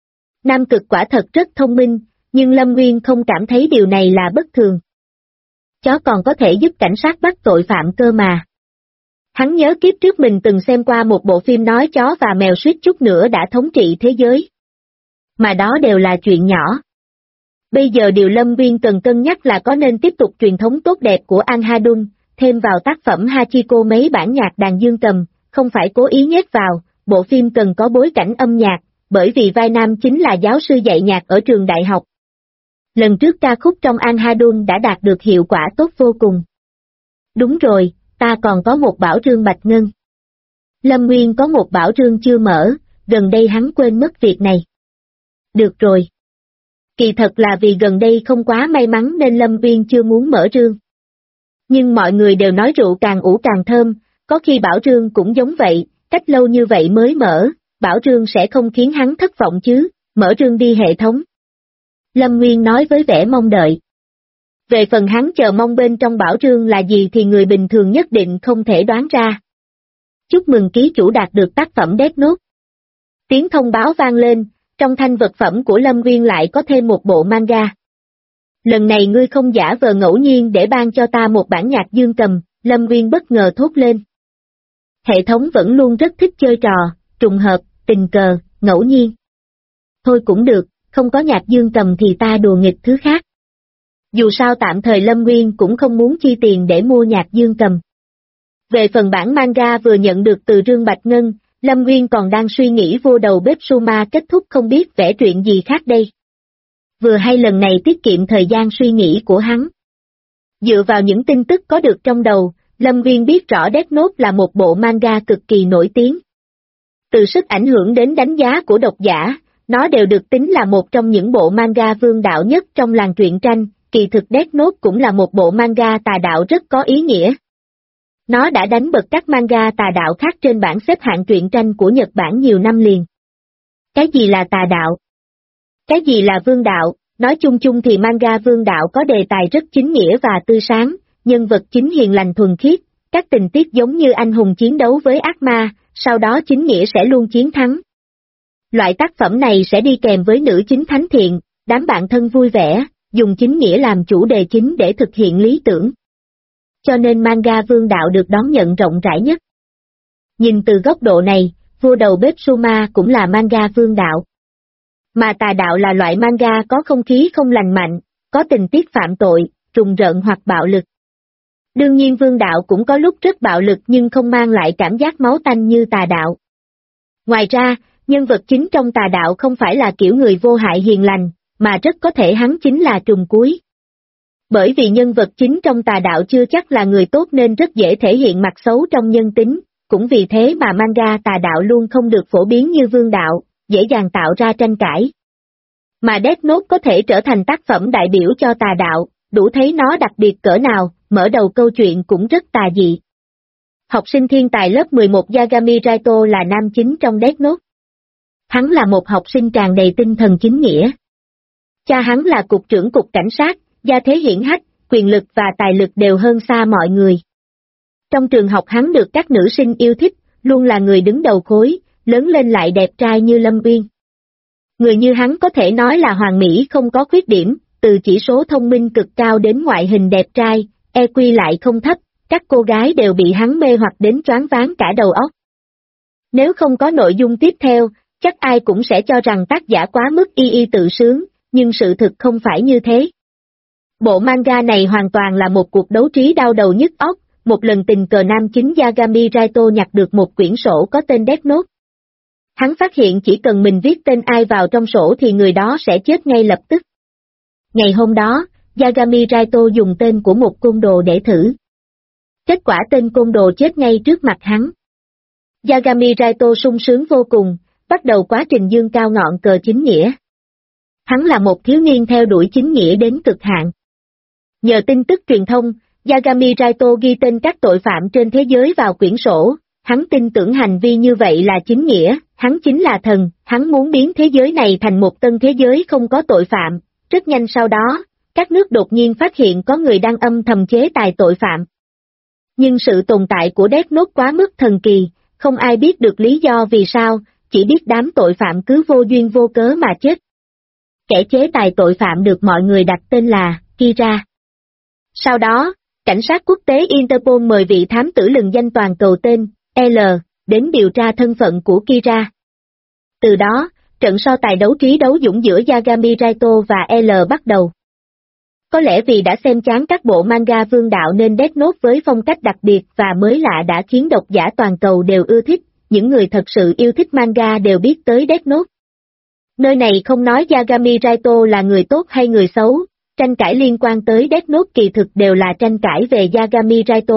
Nam Cực quả thật rất thông minh, nhưng Lâm Nguyên không cảm thấy điều này là bất thường. Chó còn có thể giúp cảnh sát bắt tội phạm cơ mà. Hắn nhớ kiếp trước mình từng xem qua một bộ phim nói chó và mèo suýt chút nữa đã thống trị thế giới. Mà đó đều là chuyện nhỏ. Bây giờ điều Lâm Nguyên cần cân nhắc là có nên tiếp tục truyền thống tốt đẹp của Anhadun, thêm vào tác phẩm Hachiko mấy bản nhạc đàn dương cầm, không phải cố ý nhét vào, bộ phim cần có bối cảnh âm nhạc, bởi vì vai nam chính là giáo sư dạy nhạc ở trường đại học. Lần trước ca khúc trong Anhadun đã đạt được hiệu quả tốt vô cùng. Đúng rồi, ta còn có một bảo trương bạch ngân. Lâm Nguyên có một bảo trương chưa mở, gần đây hắn quên mất việc này. Được rồi. Kỳ thật là vì gần đây không quá may mắn nên Lâm Nguyên chưa muốn mở trương. Nhưng mọi người đều nói rượu càng ủ càng thơm, có khi bảo trương cũng giống vậy, cách lâu như vậy mới mở, bảo trương sẽ không khiến hắn thất vọng chứ, mở trương đi hệ thống. Lâm Nguyên nói với vẻ mong đợi. Về phần hắn chờ mong bên trong bảo trương là gì thì người bình thường nhất định không thể đoán ra. Chúc mừng ký chủ đạt được tác phẩm Death Note. Tiếng thông báo vang lên, trong thanh vật phẩm của Lâm Nguyên lại có thêm một bộ manga. Lần này ngươi không giả vờ ngẫu nhiên để ban cho ta một bản nhạc dương cầm, Lâm Nguyên bất ngờ thốt lên. Hệ thống vẫn luôn rất thích chơi trò, trùng hợp, tình cờ, ngẫu nhiên. Thôi cũng được, không có nhạc dương cầm thì ta đùa nghịch thứ khác. Dù sao tạm thời Lâm Nguyên cũng không muốn chi tiền để mua nhạc dương cầm. Về phần bản manga vừa nhận được từ Trương Bạch Ngân, Lâm Nguyên còn đang suy nghĩ vô đầu bếp Suma kết thúc không biết vẽ chuyện gì khác đây. Vừa hay lần này tiết kiệm thời gian suy nghĩ của hắn. Dựa vào những tin tức có được trong đầu, Lâm Nguyên biết rõ Death Note là một bộ manga cực kỳ nổi tiếng. Từ sức ảnh hưởng đến đánh giá của độc giả, nó đều được tính là một trong những bộ manga vương đạo nhất trong làng truyện tranh, kỳ thực Death Note cũng là một bộ manga tà đạo rất có ý nghĩa. Nó đã đánh bật các manga tà đạo khác trên bảng xếp hạng truyện tranh của Nhật Bản nhiều năm liền. Cái gì là tà đạo? Cái gì là vương đạo? Nói chung chung thì manga vương đạo có đề tài rất chính nghĩa và tươi sáng, nhân vật chính hiền lành thuần khiết, các tình tiết giống như anh hùng chiến đấu với ác ma, sau đó chính nghĩa sẽ luôn chiến thắng. Loại tác phẩm này sẽ đi kèm với nữ chính thánh thiện, đám bạn thân vui vẻ, dùng chính nghĩa làm chủ đề chính để thực hiện lý tưởng. Cho nên manga vương đạo được đón nhận rộng rãi nhất. Nhìn từ góc độ này, vua đầu bếp Suma cũng là manga vương đạo. Mà tà đạo là loại manga có không khí không lành mạnh, có tình tiết phạm tội, trùng rợn hoặc bạo lực. Đương nhiên vương đạo cũng có lúc rất bạo lực nhưng không mang lại cảm giác máu tanh như tà đạo. Ngoài ra, nhân vật chính trong tà đạo không phải là kiểu người vô hại hiền lành, mà rất có thể hắn chính là trùm cuối. Bởi vì nhân vật chính trong tà đạo chưa chắc là người tốt nên rất dễ thể hiện mặt xấu trong nhân tính, cũng vì thế mà manga tà đạo luôn không được phổ biến như vương đạo, dễ dàng tạo ra tranh cãi. Mà Death Note có thể trở thành tác phẩm đại biểu cho tà đạo, đủ thấy nó đặc biệt cỡ nào, mở đầu câu chuyện cũng rất tà dị. Học sinh thiên tài lớp 11 Yagami Raito là nam chính trong Death Note. Hắn là một học sinh tràn đầy tinh thần chính nghĩa. Cha hắn là cục trưởng cục cảnh sát, gia thế hiển hách, quyền lực và tài lực đều hơn xa mọi người. Trong trường học hắn được các nữ sinh yêu thích, luôn là người đứng đầu khối, lớn lên lại đẹp trai như Lâm Uyên. Người như hắn có thể nói là hoàn mỹ không có khuyết điểm, từ chỉ số thông minh cực cao đến ngoại hình đẹp trai, EQ lại không thấp, các cô gái đều bị hắn mê hoặc đến choáng váng cả đầu óc. Nếu không có nội dung tiếp theo, chắc ai cũng sẽ cho rằng tác giả quá mức y tự sướng, nhưng sự thực không phải như thế. Bộ manga này hoàn toàn là một cuộc đấu trí đau đầu nhức óc, một lần tình cờ nam chính Yagami Raito nhặt được một quyển sổ có tên Death Note. Hắn phát hiện chỉ cần mình viết tên ai vào trong sổ thì người đó sẽ chết ngay lập tức. Ngày hôm đó, Yagami Raito dùng tên của một côn đồ để thử. Kết quả tên côn đồ chết ngay trước mặt hắn. Yagami Raito sung sướng vô cùng, bắt đầu quá trình dương cao ngọn cờ chính nghĩa. Hắn là một thiếu niên theo đuổi chính nghĩa đến cực hạn. Nhờ tin tức truyền thông, Yagami Raito ghi tên các tội phạm trên thế giới vào quyển sổ, hắn tin tưởng hành vi như vậy là chính nghĩa, hắn chính là thần, hắn muốn biến thế giới này thành một tân thế giới không có tội phạm. Rất nhanh sau đó, các nước đột nhiên phát hiện có người đang âm thầm chế tài tội phạm. Nhưng sự tồn tại của Death Note quá mức thần kỳ, không ai biết được lý do vì sao, chỉ biết đám tội phạm cứ vô duyên vô cớ mà chết. Kẻ chế tài tội phạm được mọi người đặt tên là Kira. Sau đó, cảnh sát quốc tế Interpol mời vị thám tử lừng danh toàn cầu tên L đến điều tra thân phận của Kira. Từ đó, trận so tài đấu trí đấu dũng giữa Yagami Raito và L bắt đầu. Có lẽ vì đã xem chán các bộ manga vương đạo nên Death Note với phong cách đặc biệt và mới lạ đã khiến độc giả toàn cầu đều ưa thích, những người thật sự yêu thích manga đều biết tới Death Note. Nơi này không nói Yagami Raito là người tốt hay người xấu, tranh cãi liên quan tới Death Note kỳ thực đều là tranh cãi về Yagami Raito.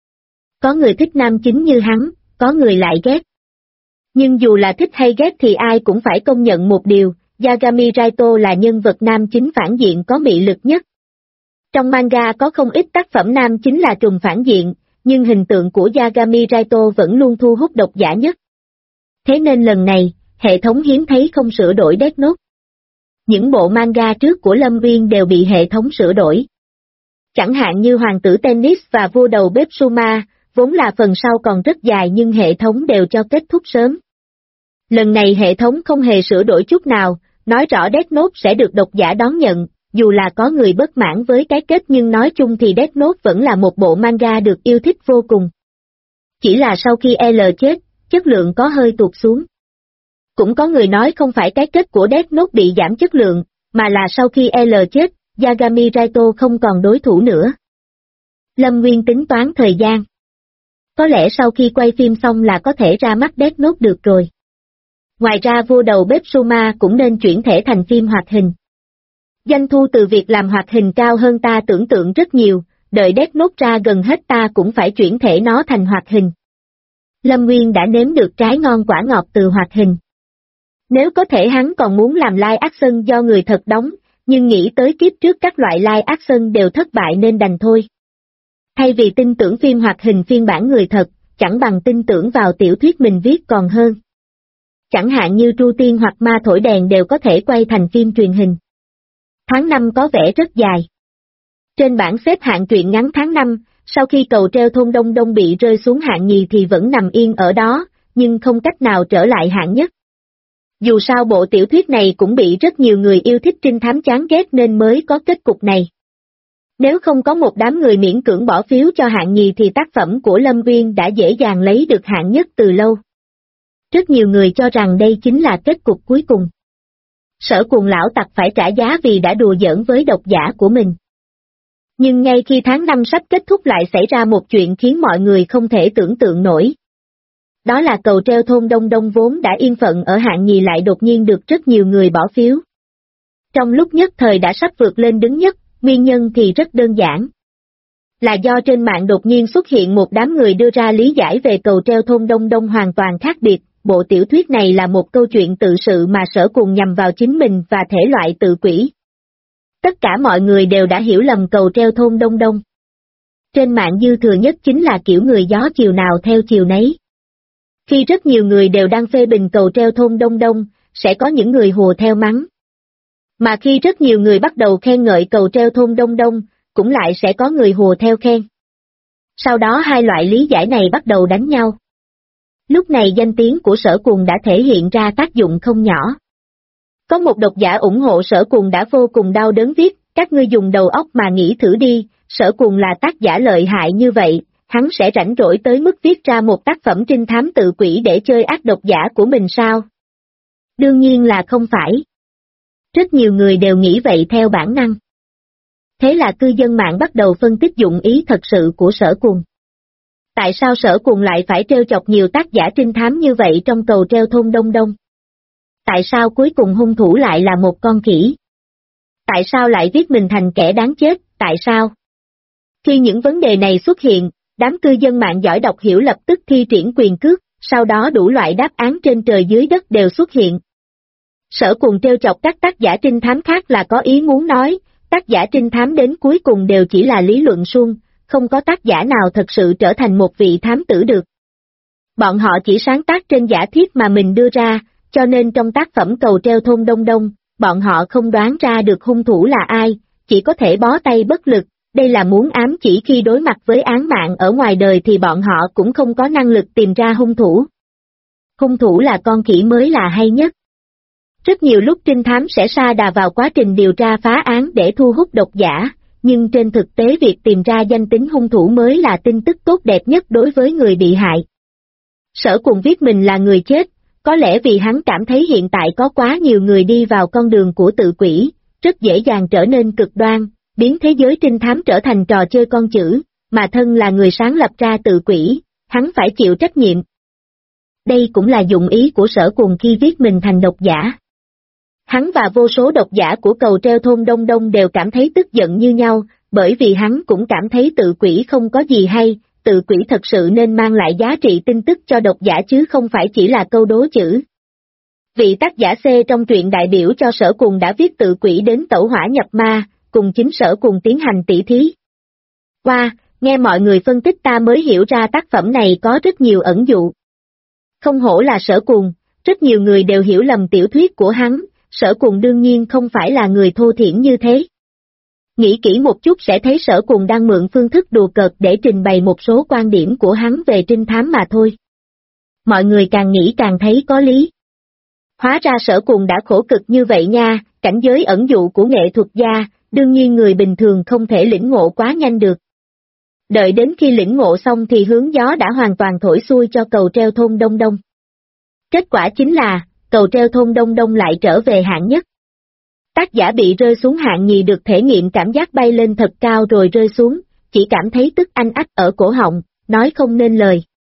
Có người thích nam chính như hắn, có người lại ghét. Nhưng dù là thích hay ghét thì ai cũng phải công nhận một điều, Yagami Raito là nhân vật nam chính phản diện có mị lực nhất. Trong manga có không ít tác phẩm nam chính là trùm phản diện, nhưng hình tượng của Yagami Raito vẫn luôn thu hút độc giả nhất. Thế nên lần này, hệ thống hiếm thấy không sửa đổi Death Note. Những bộ manga trước của Lâm Uyên đều bị hệ thống sửa đổi. Chẳng hạn như Hoàng tử Tennis và vua đầu bếp Suma, vốn là phần sau còn rất dài nhưng hệ thống đều cho kết thúc sớm. Lần này hệ thống không hề sửa đổi chút nào, nói rõ Death Note sẽ được độc giả đón nhận, dù là có người bất mãn với cái kết nhưng nói chung thì Death Note vẫn là một bộ manga được yêu thích vô cùng. Chỉ là sau khi L chết, chất lượng có hơi tụt xuống. Cũng có người nói không phải cái kết của Death Note bị giảm chất lượng, mà là sau khi L chết, Yagami Raito không còn đối thủ nữa. Lâm Nguyên tính toán thời gian. có lẽ sau khi quay phim xong là có thể ra mắt Death Note được rồi. Ngoài ra vua đầu bếp Suma cũng nên chuyển thể thành phim hoạt hình. Doanh thu từ việc làm hoạt hình cao hơn ta tưởng tượng rất nhiều, đợi Death Note ra gần hết ta cũng phải chuyển thể nó thành hoạt hình. Lâm Nguyên đã nếm được trái ngon quả ngọt từ hoạt hình. Nếu có thể hắn còn muốn làm live action do người thật đóng, nhưng nghĩ tới kiếp trước các loại live action đều thất bại nên đành thôi. Thay vì tin tưởng phim hoạt hình phiên bản người thật, chẳng bằng tin tưởng vào tiểu thuyết mình viết còn hơn. Chẳng hạn như Tru Tiên hoặc Ma Thổi Đèn đều có thể quay thành phim truyền hình. Tháng 5 có vẻ rất dài. Trên bảng xếp hạng truyện ngắn tháng 5, sau khi Cầu Treo Thôn Đông Đông bị rơi xuống hạng nhì thì vẫn nằm yên ở đó, nhưng không cách nào trở lại hạng nhất. Dù sao bộ tiểu thuyết này cũng bị rất nhiều người yêu thích trinh thám chán ghét nên mới có kết cục này. Nếu không có một đám người miễn cưỡng bỏ phiếu cho hạng nhì thì tác phẩm của Lâm Nguyên đã dễ dàng lấy được hạng nhất từ lâu. Rất nhiều người cho rằng đây chính là kết cục cuối cùng. Sở Cuồng lão tặc phải trả giá vì đã đùa giỡn với độc giả của mình. Nhưng ngay khi tháng 5 sắp kết thúc lại xảy ra một chuyện khiến mọi người không thể tưởng tượng nổi. Đó là Cầu Treo Thôn Đông Đông vốn đã yên phận ở hạng nhì lại đột nhiên được rất nhiều người bỏ phiếu. Trong lúc nhất thời đã sắp vượt lên đứng nhất, nguyên nhân thì rất đơn giản. Là do trên mạng đột nhiên xuất hiện một đám người đưa ra lý giải về Cầu Treo Thôn Đông Đông hoàn toàn khác biệt. Bộ tiểu thuyết này là một câu chuyện tự sự mà Sở Cuồng nhằm vào chính mình và thể loại tự quỷ. Tất cả mọi người đều đã hiểu lầm Cầu Treo Thôn Đông Đông. Trên mạng dư thừa nhất chính là kiểu người gió chiều nào theo chiều nấy. Khi rất nhiều người đều đang phê bình Cầu Treo Thôn Đông Đông, sẽ có những người hùa theo mắng. Mà khi rất nhiều người bắt đầu khen ngợi Cầu Treo Thôn Đông Đông, cũng lại sẽ có người hùa theo khen. Sau đó hai loại lý giải này bắt đầu đánh nhau. Lúc này danh tiếng của Sở Cuồng đã thể hiện ra tác dụng không nhỏ. Có một độc giả ủng hộ Sở Cuồng đã vô cùng đau đớn viết, các ngươi dùng đầu óc mà nghĩ thử đi, Sở Cuồng là tác giả lợi hại như vậy, hắn sẽ rảnh rỗi tới mức viết ra một tác phẩm trinh thám tự quỷ để chơi ác độc giả của mình sao? Đương nhiên là không phải. Rất nhiều người đều nghĩ vậy theo bản năng. Thế là cư dân mạng bắt đầu phân tích dụng ý thật sự của Sở Cuồng. Tại sao Sở Cuồng lại phải trêu chọc nhiều tác giả trinh thám như vậy trong Cầu Treo Thôn Đông Đông? Tại sao cuối cùng hung thủ lại là một con khỉ? Tại sao lại viết mình thành kẻ đáng chết, tại sao? Khi những vấn đề này xuất hiện, đám cư dân mạng giỏi đọc hiểu lập tức thi triển quyền cước, sau đó đủ loại đáp án trên trời dưới đất đều xuất hiện. Sở Cuồng trêu chọc các tác giả trinh thám khác là có ý muốn nói, tác giả trinh thám đến cuối cùng đều chỉ là lý luận suông, không có tác giả nào thật sự trở thành một vị thám tử được. Bọn họ chỉ sáng tác trên giả thiết mà mình đưa ra, cho nên trong tác phẩm Cầu Treo Thôn Đông Đông, bọn họ không đoán ra được hung thủ là ai, chỉ có thể bó tay bất lực, đây là muốn ám chỉ khi đối mặt với án mạng ở ngoài đời thì bọn họ cũng không có năng lực tìm ra hung thủ. Hung thủ là con khỉ mới là hay nhất. Rất nhiều lúc trinh thám sẽ sa đà vào quá trình điều tra phá án để thu hút độc giả, nhưng trên thực tế việc tìm ra danh tính hung thủ mới là tin tức tốt đẹp nhất đối với người bị hại. Sở Cuồng viết mình là người chết, có lẽ vì hắn cảm thấy hiện tại có quá nhiều người đi vào con đường của tự quỷ, rất dễ dàng trở nên cực đoan, biến thế giới trinh thám trở thành trò chơi con chữ, mà thân là người sáng lập ra tự quỷ, hắn phải chịu trách nhiệm. Đây cũng là dụng ý của Sở Cuồng khi viết mình thành độc giả. Hắn và vô số độc giả của Cầu Treo Thôn Đông Đông đều cảm thấy tức giận như nhau, bởi vì hắn cũng cảm thấy tự quỷ không có gì hay, tự quỷ thật sự nên mang lại giá trị tin tức cho độc giả chứ không phải chỉ là câu đố chữ. Vị tác giả C trong truyện đại biểu cho Sở Cuồng đã viết tự quỷ đến tẩu hỏa nhập ma, cùng chính Sở Cuồng tiến hành tỉ thí. Qua, nghe mọi người phân tích ta mới hiểu ra tác phẩm này có rất nhiều ẩn dụ. Không hổ là Sở Cuồng, rất nhiều người đều hiểu lầm tiểu thuyết của hắn, Sở Cuồng đương nhiên không phải là người thô thiển như thế. Nghĩ kỹ một chút sẽ thấy Sở Cuồng đang mượn phương thức đùa cợt để trình bày một số quan điểm của hắn về trinh thám mà thôi. Mọi người càng nghĩ càng thấy có lý. Hóa ra Sở Cuồng đã khổ cực như vậy nha, cảnh giới ẩn dụ của nghệ thuật gia, đương nhiên người bình thường không thể lĩnh ngộ quá nhanh được. Đợi đến khi lĩnh ngộ xong thì hướng gió đã hoàn toàn thổi xuôi cho Cầu Treo Thôn Đông Đông. Kết quả chính là, Cầu Treo Thôn Đông Đông lại trở về hạng nhất. Tác giả bị rơi xuống hạng nhì được thể nghiệm cảm giác bay lên thật cao rồi rơi xuống, chỉ cảm thấy tức anh ách ở cổ họng, nói không nên lời.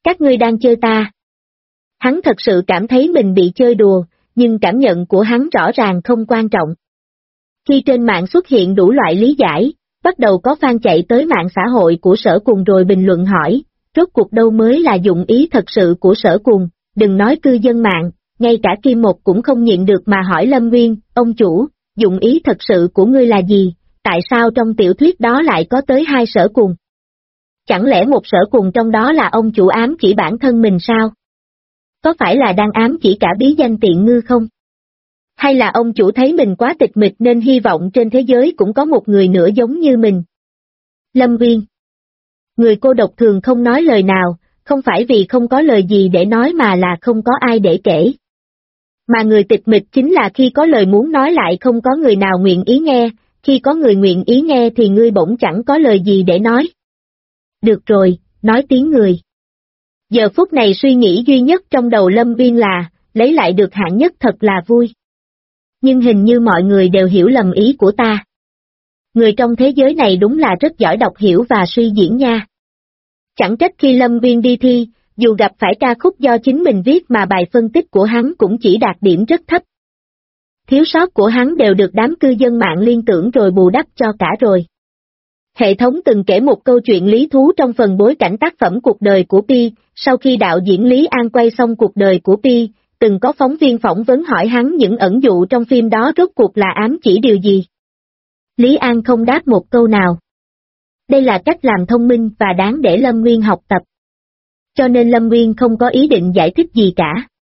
Các ngươi đang chơi ta. Hắn thật sự cảm thấy mình bị chơi đùa, nhưng cảm nhận của hắn rõ ràng không quan trọng. Khi trên mạng xuất hiện đủ loại lý giải, bắt đầu có fan chạy tới mạng xã hội của Sở Cùng rồi bình luận hỏi, rốt cuộc đâu mới là dụng ý thật sự của Sở Cùng, đừng nói cư dân mạng, ngay cả Kim Một cũng không nhịn được mà hỏi Lâm Nguyên, ông chủ, dụng ý thật sự của ngươi là gì, tại sao trong tiểu thuyết đó lại có tới 2 Sở Cùng? Chẳng lẽ một Sở Cùng trong đó là ông chủ ám chỉ bản thân mình sao? Có phải là đang ám chỉ cả bí danh Tiện Ngư không? Hay là ông chủ thấy mình quá tịch mịch nên hy vọng trên thế giới cũng có một người nữa giống như mình? Lâm Nguyên. Người cô độc thường không nói lời nào, không phải vì không có lời gì để nói mà là không có ai để kể. Mà người tịch mịch chính là khi có lời muốn nói lại không có người nào nguyện ý nghe, khi có người nguyện ý nghe thì ngươi bỗng chẳng có lời gì để nói. Được rồi, nói tiếng người. Giờ phút này suy nghĩ duy nhất trong đầu Lâm Nguyên là, lấy lại được hạng nhất thật là vui. Nhưng hình như mọi người đều hiểu lầm ý của ta. Người trong thế giới này đúng là rất giỏi đọc hiểu và suy diễn nha. Chẳng trách khi Lâm Nguyên đi thi, dù gặp phải ca khúc do chính mình viết mà bài phân tích của hắn cũng chỉ đạt điểm rất thấp. Thiếu sót của hắn đều được đám cư dân mạng liên tưởng rồi bù đắp cho cả rồi. Hệ thống từng kể một câu chuyện lý thú trong phần bối cảnh tác phẩm Cuộc đời của Pi, sau khi đạo diễn Lý An quay xong Cuộc đời của Pi, từng có phóng viên phỏng vấn hỏi hắn những ẩn dụ trong phim đó rốt cuộc là ám chỉ điều gì. Lý An không đáp một câu nào. Đây là cách làm thông minh và đáng để Lâm Nguyên học tập. Cho nên Lâm Nguyên không có ý định giải thích gì cả.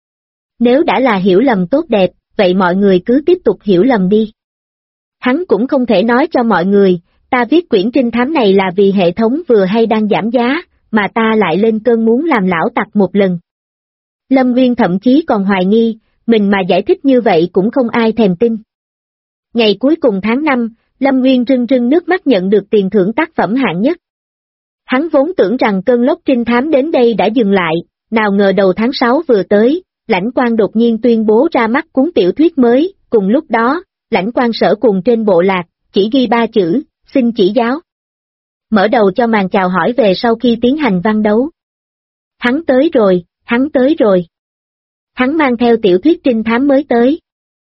Nếu đã là hiểu lầm tốt đẹp, vậy mọi người cứ tiếp tục hiểu lầm đi. Hắn cũng không thể nói cho mọi người, ta viết quyển trinh thám này là vì hệ thống vừa hay đang giảm giá, mà ta lại lên cơn muốn làm lão tặc một lần. Lâm Nguyên thậm chí còn hoài nghi, mình mà giải thích như vậy cũng không ai thèm tin. Ngày cuối cùng tháng 5, Lâm Nguyên rưng rưng nước mắt nhận được tiền thưởng tác phẩm hạng nhất. Hắn vốn tưởng rằng cơn lốc trinh thám đến đây đã dừng lại, nào ngờ đầu tháng 6 vừa tới, Lãnh Quang đột nhiên tuyên bố ra mắt cuốn tiểu thuyết mới, cùng lúc đó, Lãnh Quang Sở Cùng trên bộ lạc, chỉ ghi 3 chữ, xin chỉ giáo. Mở đầu cho màn chào hỏi về sau khi tiến hành văn đấu. Hắn tới rồi, hắn tới rồi. Hắn mang theo tiểu thuyết trinh thám mới tới.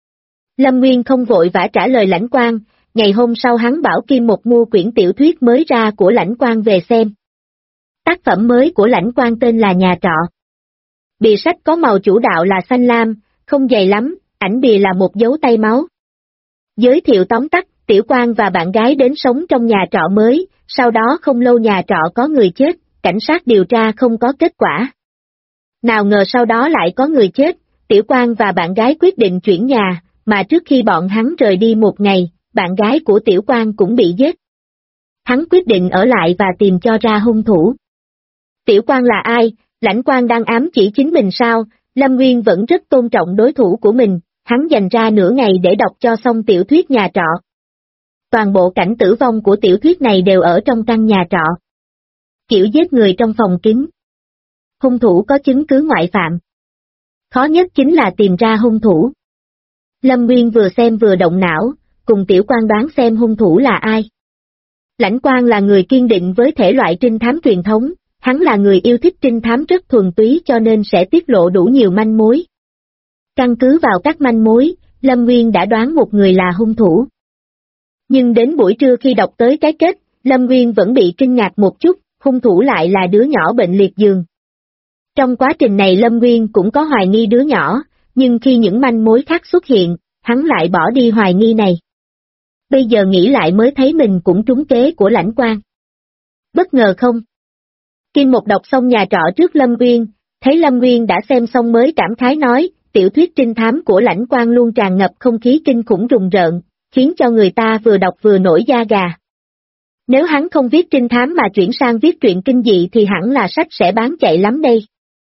Lâm Nguyên không vội vã trả lời Lãnh Quang, ngày hôm sau hắn bảo Kim Một mua quyển tiểu thuyết mới ra của Lãnh Quang về xem. Tác phẩm mới của Lãnh Quang tên là Nhà Trọ. Bìa sách có màu chủ đạo là xanh lam, không dày lắm, ảnh bìa là một dấu tay máu. Giới thiệu tóm tắt, Tiểu Quang và bạn gái đến sống trong nhà trọ mới, sau đó không lâu nhà trọ có người chết, cảnh sát điều tra không có kết quả. Nào ngờ sau đó lại có người chết, Tiểu Quang và bạn gái quyết định chuyển nhà, mà trước khi bọn hắn rời đi một ngày, bạn gái của Tiểu Quang cũng bị giết. Hắn quyết định ở lại và tìm cho ra hung thủ. Tiểu Quang là ai? Lãnh Quang đang ám chỉ chính mình sao? Lâm Nguyên vẫn rất tôn trọng đối thủ của mình, hắn dành ra nửa ngày để đọc cho xong tiểu thuyết Nhà Trọ. Toàn bộ cảnh tử vong của tiểu thuyết này đều ở trong căn nhà trọ. Kiểu giết người trong phòng kín. Hung thủ có chứng cứ ngoại phạm. Khó nhất chính là tìm ra hung thủ. Lâm Nguyên vừa xem vừa động não, cùng Tiểu Quang đoán xem hung thủ là ai. Lãnh Quang là người kiên định với thể loại trinh thám truyền thống, hắn là người yêu thích trinh thám rất thuần túy cho nên sẽ tiết lộ đủ nhiều manh mối. Căn cứ vào các manh mối, Lâm Nguyên đã đoán một người là hung thủ. Nhưng đến buổi trưa khi đọc tới cái kết, Lâm Nguyên vẫn bị kinh ngạc một chút, hung thủ lại là đứa nhỏ bệnh liệt giường. Trong quá trình này Lâm Nguyên cũng có hoài nghi đứa nhỏ, nhưng khi những manh mối khác xuất hiện, hắn lại bỏ đi hoài nghi này. Bây giờ nghĩ lại mới thấy mình cũng trúng kế của Lãnh Quang. Bất ngờ không? Kim Một đọc xong Nhà Trọ trước Lâm Nguyên, thấy Lâm Nguyên đã xem xong mới cảm khái nói, tiểu thuyết trinh thám của Lãnh Quang luôn tràn ngập không khí kinh khủng rùng rợn, khiến cho người ta vừa đọc vừa nổi da gà. Nếu hắn không viết trinh thám mà chuyển sang viết truyện kinh dị thì hẳn là sách sẽ bán chạy lắm đây.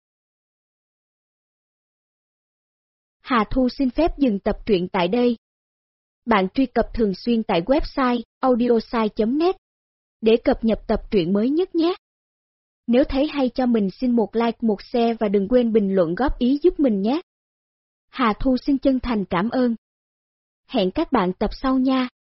Hà Thu xin phép dừng tập truyện tại đây. Bạn truy cập thường xuyên tại website audiosai.net để cập nhật tập truyện mới nhất nhé. Nếu thấy hay cho mình xin một like, một share và đừng quên bình luận góp ý giúp mình nhé. Hà Thu xin chân thành cảm ơn. Hẹn các bạn tập sau nha.